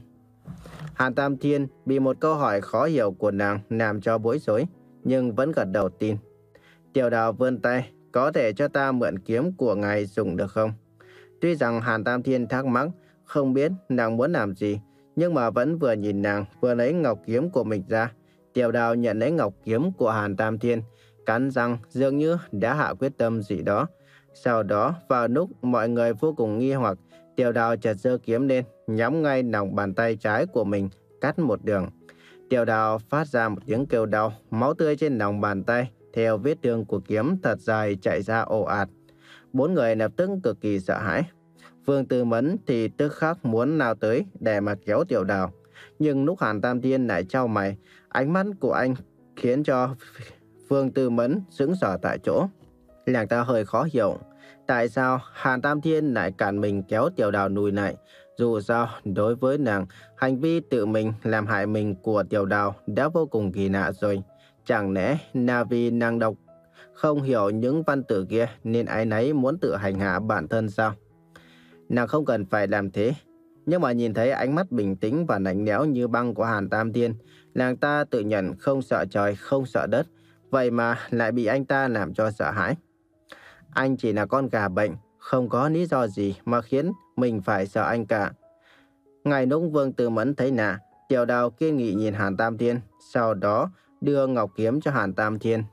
[SPEAKER 1] Hàn Tam Thiên bị một câu hỏi khó hiểu của nàng làm cho bối rối, nhưng vẫn gật đầu tin. Tiểu Đào vươn tay, có thể cho ta mượn kiếm của ngài dùng được không? Tuy rằng Hàn Tam Thiên thắc mắc, không biết nàng muốn làm gì, nhưng mà vẫn vừa nhìn nàng vừa lấy ngọc kiếm của mình ra. Tiểu Đào nhận lấy ngọc kiếm của Hàn Tam Thiên, cắn răng dường như đã hạ quyết tâm gì đó. Sau đó, vào lúc mọi người vô cùng nghi hoặc, Tiểu Đào chợt giơ kiếm lên, nhắm ngay lòng bàn tay trái của mình, cắt một đường. Tiểu Đào phát ra một tiếng kêu đau, máu tươi trên lòng bàn tay theo vết thương của kiếm thật dài chảy ra ồ ạt. Bốn người lập tức cực kỳ sợ hãi. Phương Tư Mẫn thì tức khắc muốn lao tới để mà kéo Tiểu Đào, nhưng lúc Hàn Tam Thiên lại chau mày, ánh mắt của anh khiến cho Phương Tư Mẫn sững sờ tại chỗ. Nàng ta hơi khó hiểu, tại sao Hàn Tam Thiên lại cản mình kéo Tiểu Đào lùi lại. Dù sao, đối với nàng, hành vi tự mình làm hại mình của Tiểu Đào đã vô cùng kỳ lạ rồi. Chẳng lẽ là vì nàng đọc không hiểu những văn tự kia nên ái náy muốn tự hành hạ bản thân sao? Nàng không cần phải làm thế. Nhưng mà nhìn thấy ánh mắt bình tĩnh và lạnh lẽo như băng của Hàn Tam Thiên, nàng ta tự nhận không sợ trời, không sợ đất, vậy mà lại bị anh ta làm cho sợ hãi. Anh chỉ là con gà bệnh, không có lý do gì mà khiến mình phải sợ anh cả. Ngài Nũng Vương Tư Mẫn thấy nạ, Tiểu Đào kiên nghị nhìn Hàn Tam Thiên, sau đó đưa ngọc kiếm cho Hàn Tam Thiên.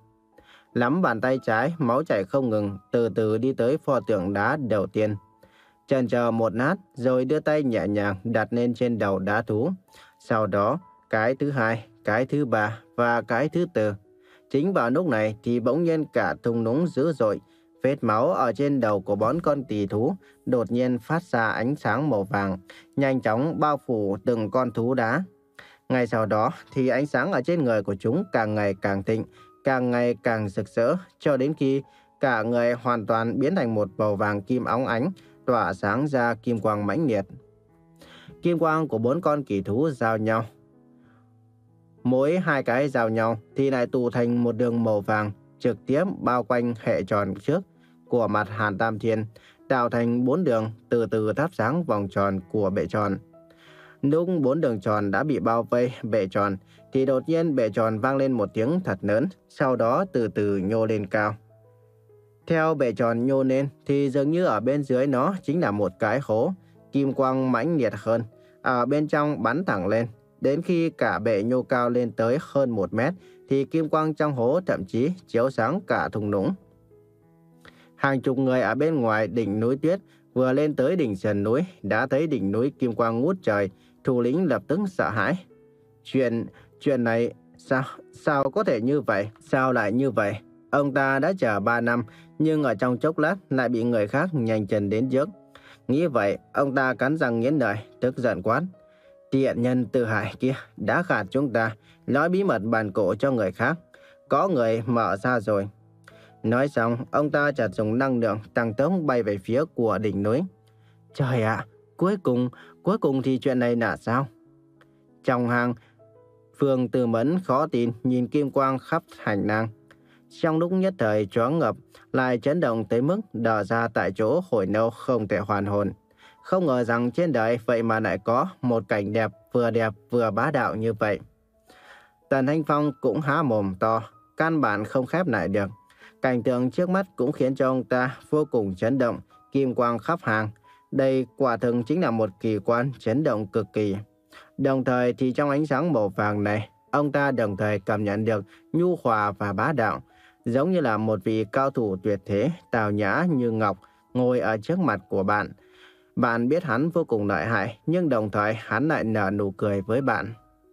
[SPEAKER 1] Lắm bàn tay trái, máu chảy không ngừng, từ từ đi tới pho tượng đá đầu tiên. Chần chờ một lát rồi đưa tay nhẹ nhàng đặt lên trên đầu đá thú. Sau đó, cái thứ hai, cái thứ ba và cái thứ tư. Chính vào lúc này thì bỗng nhiên cả thung lũng dữ dội. Vết máu ở trên đầu của bốn con tỳ thú đột nhiên phát ra ánh sáng màu vàng, nhanh chóng bao phủ từng con thú đá. Ngay sau đó thì ánh sáng ở trên người của chúng càng ngày càng thịnh, càng ngày càng rực rỡ, cho đến khi cả người hoàn toàn biến thành một màu vàng kim óng ánh, tỏa sáng ra kim quang mãnh liệt. Kim quang của bốn con kỳ thú giao nhau. Mỗi hai cái giao nhau thì lại tụ thành một đường màu vàng, trực tiếp bao quanh hệ tròn trước của mặt Hàn Tam Thiên, tạo thành bốn đường từ từ thắp sáng vòng tròn của bệ tròn. Lúc bốn đường tròn đã bị bao vây bệ tròn, thì đột nhiên bệ tròn vang lên một tiếng thật lớn, sau đó từ từ nhô lên cao. Theo bệ tròn nhô lên thì dường như ở bên dưới nó chính là một cái hố, kim quang mãnh liệt hơn, ở bên trong bắn thẳng lên. Đến khi cả bệ nhô cao lên tới hơn một mét, thì kim quang trong hố thậm chí chiếu sáng cả thung lũng. Hàng chục người ở bên ngoài đỉnh núi tuyết vừa lên tới đỉnh sườn núi đã thấy đỉnh núi kim quang ngút trời, thủ lĩnh lập tức sợ hãi. Chuyện, chuyện này sao, sao có thể như vậy? Sao lại như vậy? Ông ta đã chờ ba năm, nhưng ở trong chốc lát lại bị người khác nhanh chân đến trước. Nghĩ vậy, ông ta cắn răng nghiến lợi, tức giận quát. Tiện nhân tự hại kia đã gạt chúng ta, nói bí mật bàn cổ cho người khác. Có người mở ra rồi. Nói xong, ông ta chợt dùng năng lượng tăng tốc bay về phía của đỉnh núi. Trời ạ, cuối cùng, cuối cùng thì chuyện này là sao? Trong hang, Phương Tư Mẫn khó tin nhìn kim quang khắp hành lang. Trong lúc nhất thời choáng ngợp, lại chấn động tới mức đờ ra tại chỗ hồi lâu không thể hoàn hồn. Không ngờ rằng trên đời vậy mà lại có một cảnh đẹp vừa đẹp vừa bá đạo như vậy. Tần Thanh Phong cũng há mồm to, căn bản không khép lại được. Cảnh tượng trước mắt cũng khiến cho ông ta vô cùng chấn động, kim quang khắp hàng. Đây quả thực chính là một kỳ quan chấn động cực kỳ. Đồng thời thì trong ánh sáng màu vàng này, ông ta đồng thời cảm nhận được nhu hòa và bá đạo, giống như là một vị cao thủ tuyệt thế, tào nhã như ngọc, ngồi ở trước mặt của bạn. Bạn biết hắn vô cùng lợi hại, nhưng đồng thời hắn lại nở nụ cười với bạn.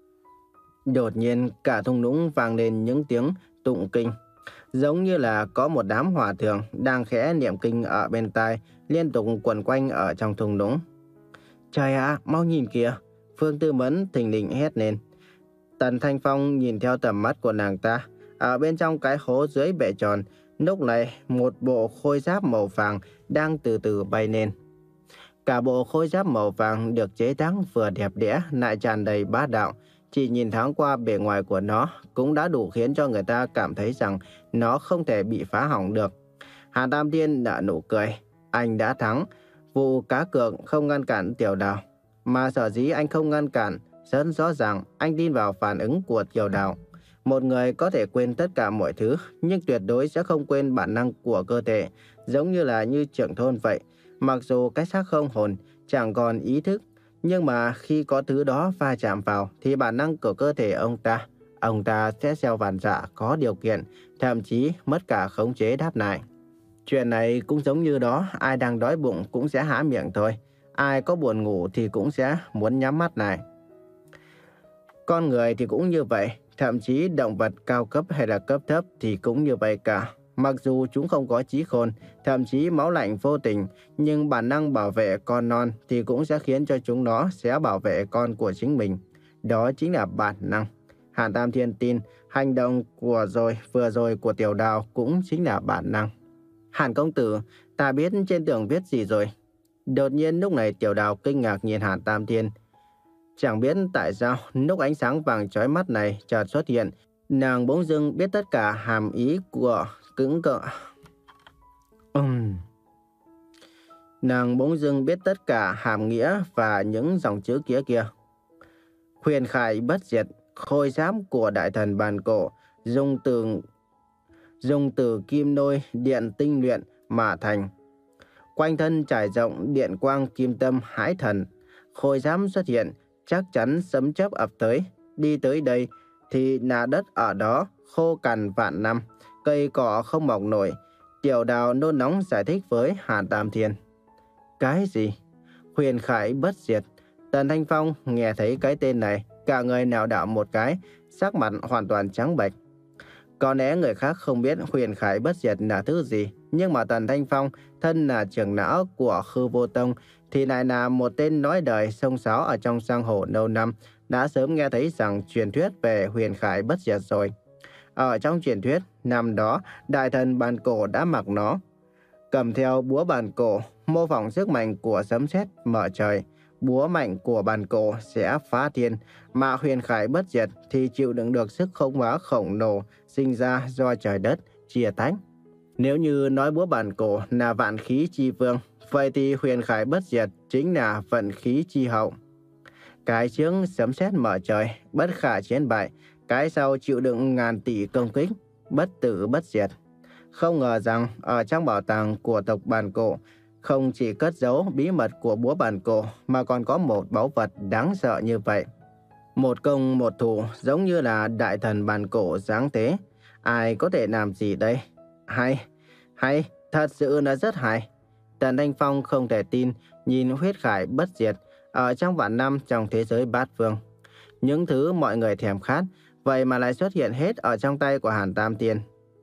[SPEAKER 1] Đột nhiên, cả thung lũng vang lên những tiếng tụng kinh, giống như là có một đám hòa thượng đang khẽ niệm kinh ở bên tai, liên tục quẩn quanh ở trong thung lũng. Trời ạ, mau nhìn kìa! Phương Tư Mẫn thình lình hét lên. Tần Thanh Phong nhìn theo tầm mắt của nàng ta, ở bên trong cái hố dưới bệ tròn Lúc này, một bộ khôi giáp màu vàng đang từ từ bay lên. Cả bộ khôi giáp màu vàng được chế tác vừa đẹp đẽ lại tràn đầy bá đạo. Chỉ nhìn thoáng qua bề ngoài của nó cũng đã đủ khiến cho người ta cảm thấy rằng nó không thể bị phá hỏng được. Hàn Tam Thiên nở nụ cười. Anh đã thắng. Vụ cá cược không ngăn cản Tiểu Đào. Mà sở dĩ anh không ngăn cản, rất rõ ràng anh tin vào phản ứng của Tiểu Đào. Một người có thể quên tất cả mọi thứ, nhưng tuyệt đối sẽ không quên bản năng của cơ thể, giống như là như trưởng thôn vậy. Mặc dù cái xác không hồn, chẳng còn ý thức, nhưng mà khi có thứ đó va chạm vào, thì bản năng của cơ thể ông ta, ông ta sẽ gieo phản xạ có điều kiện, thậm chí mất cả khống chế đáp lại. Chuyện này cũng giống như đó, ai đang đói bụng cũng sẽ há miệng thôi. Ai có buồn ngủ thì cũng sẽ muốn nhắm mắt lại. Con người thì cũng như vậy, thậm chí động vật cao cấp hay là cấp thấp thì cũng như vậy cả. Mặc dù chúng không có trí khôn, thậm chí máu lạnh vô tình, nhưng bản năng bảo vệ con non thì cũng sẽ khiến cho chúng nó sẽ bảo vệ con của chính mình. Đó chính là bản năng. Hàn Tam Thiên tin hành động của rồi vừa rồi của Tiểu Đào cũng chính là bản năng. Hàn công tử, ta biết trên tường viết gì rồi? Đột nhiên lúc này Tiểu Đào kinh ngạc nhìn Hàn Tam Thiên. Chẳng biết tại sao lúc ánh sáng vàng chói mắt này chợt xuất hiện, nàng bỗng dưng biết tất cả hàm ý của cứng cỡ. Uhm. Nàng bỗng dưng biết tất cả hàm nghĩa và những dòng chữ kia kia. Huyền khải bất diệt, khôi giáp của đại thần bàn cổ, dùng từ dùng từ kim nôi điện tinh luyện mà thành. Quanh thân trải rộng điện quang kim tâm hãi thần. Khôi giáp xuất hiện, chắc chắn sấm chớp ập tới. Đi tới đây thì là đất ở đó khô cằn vạn năm, cây cỏ không mọc nổi. Tiểu Đào nôn nóng giải thích với Hàn Tam Thiên. Cái gì? Huyền khải bất diệt. Tần Thanh Phong nghe thấy cái tên này, cả người nào đảo một cái, sắc mặt hoàn toàn trắng bệch. Có lẽ người khác không biết huyền khải bất diệt là thứ gì, nhưng mà Tần Thanh Phong, thân là trưởng lão của Khư Vô Tông, thì lại là một tên nói đời sông sáo ở trong giang hồ lâu năm, đã sớm nghe thấy rằng truyền thuyết về huyền khải bất diệt rồi. Ở trong truyền thuyết, năm đó, đại thần bàn cổ đã mặc nó, cầm theo búa bàn cổ, mô phỏng sức mạnh của sấm sét mở trời. Búa mạnh của bàn cổ sẽ phá thiên, mà huyền khải bất diệt thì chịu đựng được sức khống hóa khổng lồ sinh ra do trời đất chia tách. Nếu như nói búa bàn cổ là vạn khí chi vương, vậy thì huyền khải bất diệt chính là vận khí chi hậu. Cái trước sấm sét mở trời, bất khả chiến bại, cái sau chịu đựng ngàn tỷ công kích, bất tử bất diệt. Không ngờ rằng ở trong bảo tàng của tộc bàn cổ, không chỉ cất giấu bí mật của búa bàn cổ mà còn có một báu vật đáng sợ như vậy. Một công một thủ giống như là đại thần bàn cổ giáng thế. Ai có thể làm gì đây? Hay, hay, thật sự là rất hay. Tần Thanh Phong không thể tin nhìn huyết khải bất diệt ở trong vạn năm trong thế giới bát phương. Những thứ mọi người thèm khát, vậy mà lại xuất hiện hết ở trong tay của Hàn Tam Thiên.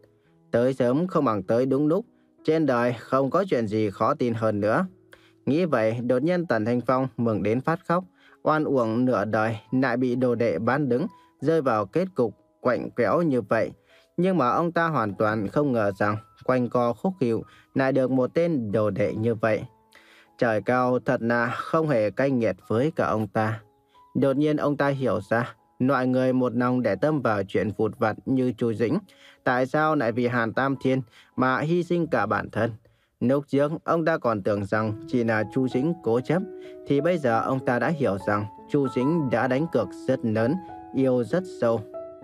[SPEAKER 1] Tới sớm không bằng tới đúng lúc. Trên đời không có chuyện gì khó tin hơn nữa. Nghĩ vậy, đột nhiên Tần Thanh Phong mừng đến phát khóc. Oan uổng nửa đời lại bị đồ đệ bán đứng, rơi vào kết cục quạnh quẽo như vậy. Nhưng mà ông ta hoàn toàn không ngờ rằng quanh co khúc hiệu lại được một tên đồ đệ như vậy. Trời cao thật là không hề cay nghiệt với cả ông ta. Đột nhiên ông ta hiểu ra, loại người một lòng để tâm vào chuyện vụt vặt như Chu Dĩnh, tại sao lại vì Hàn Tam Thiên mà hy sinh cả bản thân. Lúc trước ông ta còn tưởng rằng chỉ là Chu Dĩnh cố chấp, thì bây giờ ông ta đã hiểu rằng Chu Dĩnh đã đánh cược rất lớn, yêu rất sâu.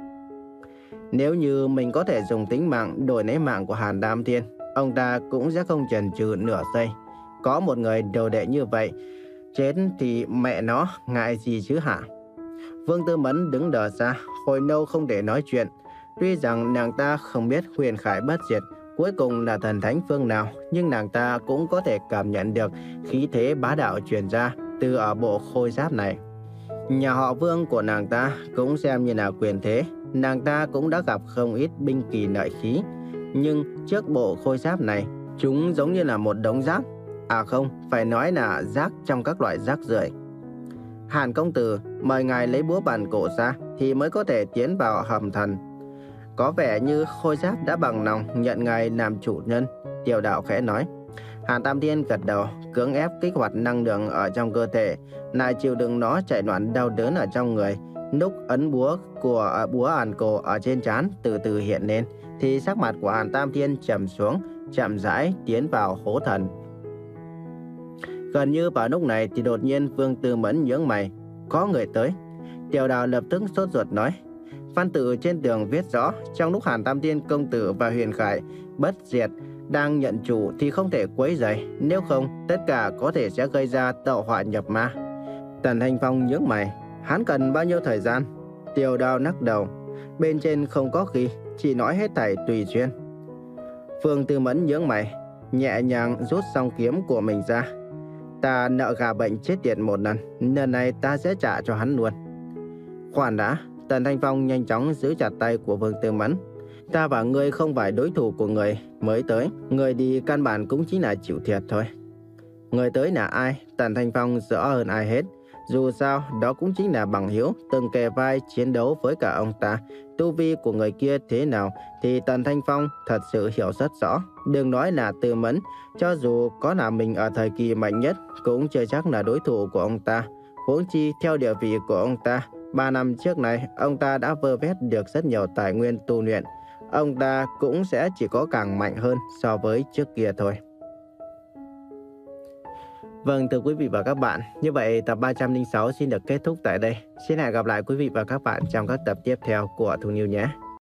[SPEAKER 1] Nếu như mình có thể dùng tính mạng đổi lấy mạng của Hàn Tam Thiên, ông ta cũng sẽ không chần chừ nửa giây. Có một người đồ đệ như vậy, chết thì mẹ nó ngại gì chứ hả? Vương Tư Mẫn đứng đờ ra, hồi lâu không để nói chuyện. Tuy rằng nàng ta không biết huyền khải bất diệt cuối cùng là thần thánh phương nào, nhưng nàng ta cũng có thể cảm nhận được khí thế bá đạo truyền ra từ ở bộ khôi giáp này. Nhà họ Vương của nàng ta cũng xem như là quyền thế, nàng ta cũng đã gặp không ít binh kỳ lợi khí. Nhưng trước bộ khôi giáp này, chúng giống như là một đống rác. À không, phải nói là rác trong các loại rác rưởi. Hàn công tử, mời ngài lấy búa bàn cổ ra thì mới có thể tiến vào hầm thần. Có vẻ như khôi giáp đã bằng lòng nhận ngài làm chủ nhân, Tiểu Đạo khẽ nói. Hàn Tam Thiên gật đầu, cưỡng ép kích hoạt năng lượng ở trong cơ thể, lại chịu đựng nó chạy loạn đau đớn ở trong người. Lúc ấn búa của búa hàn cổ ở trên trán từ từ hiện lên, thì sắc mặt của Hàn Tam Thiên trầm xuống, chậm rãi tiến vào hố thần. Gần như vào lúc này thì đột nhiên Vương Tư Mẫn nhướng mày, có người tới. Tiểu Đạo lập tức sốt ruột nói. Văn tự trên tường viết rõ, trong lúc Hàn Tam Thiên công tử và Huyền Khải bất diệt đang nhận chủ thì không thể quấy rầy, nếu không tất cả có thể sẽ gây ra tẩu hỏa nhập ma. Tần Thanh Phong nhướng mày, hắn cần bao nhiêu thời gian? Tiểu Đạo lắc đầu, bên trên không có ghi, chỉ nói hết thảy tùy duyên. Vương Tư Mẫn nhướng mày, nhẹ nhàng rút song kiếm của mình ra. Ta nợ gà bệnh chết tiệt một lần, lần này ta sẽ trả cho hắn luôn. Khoan đã, Tần Thanh Phong nhanh chóng giữ chặt tay của Vương Tư Mẫn. Ta và ngươi không phải đối thủ của người mới tới, người đi căn bản cũng chỉ là chịu thiệt thôi. Người tới là ai? Tần Thanh Phong rõ hơn ai hết. Dù sao, đó cũng chính là bằng hữu từng kề vai chiến đấu với cả ông ta. Tu vi của người kia thế nào thì Tần Thanh Phong thật sự hiểu rất rõ. Đừng nói là Tư Mẫn, cho dù có là mình ở thời kỳ mạnh nhất cũng chưa chắc là đối thủ của ông ta. Huống chi theo địa vị của ông ta, ba năm trước này ông ta đã vơ vét được rất nhiều tài nguyên tu luyện. Ông ta cũng sẽ chỉ có càng mạnh hơn so với trước kia thôi. Vâng, thưa quý vị và các bạn, như vậy tập ba trăm lẻ sáu xin được kết thúc tại đây. Xin hẹn gặp lại quý vị và các bạn trong các tập tiếp theo của Thu Niu nhé.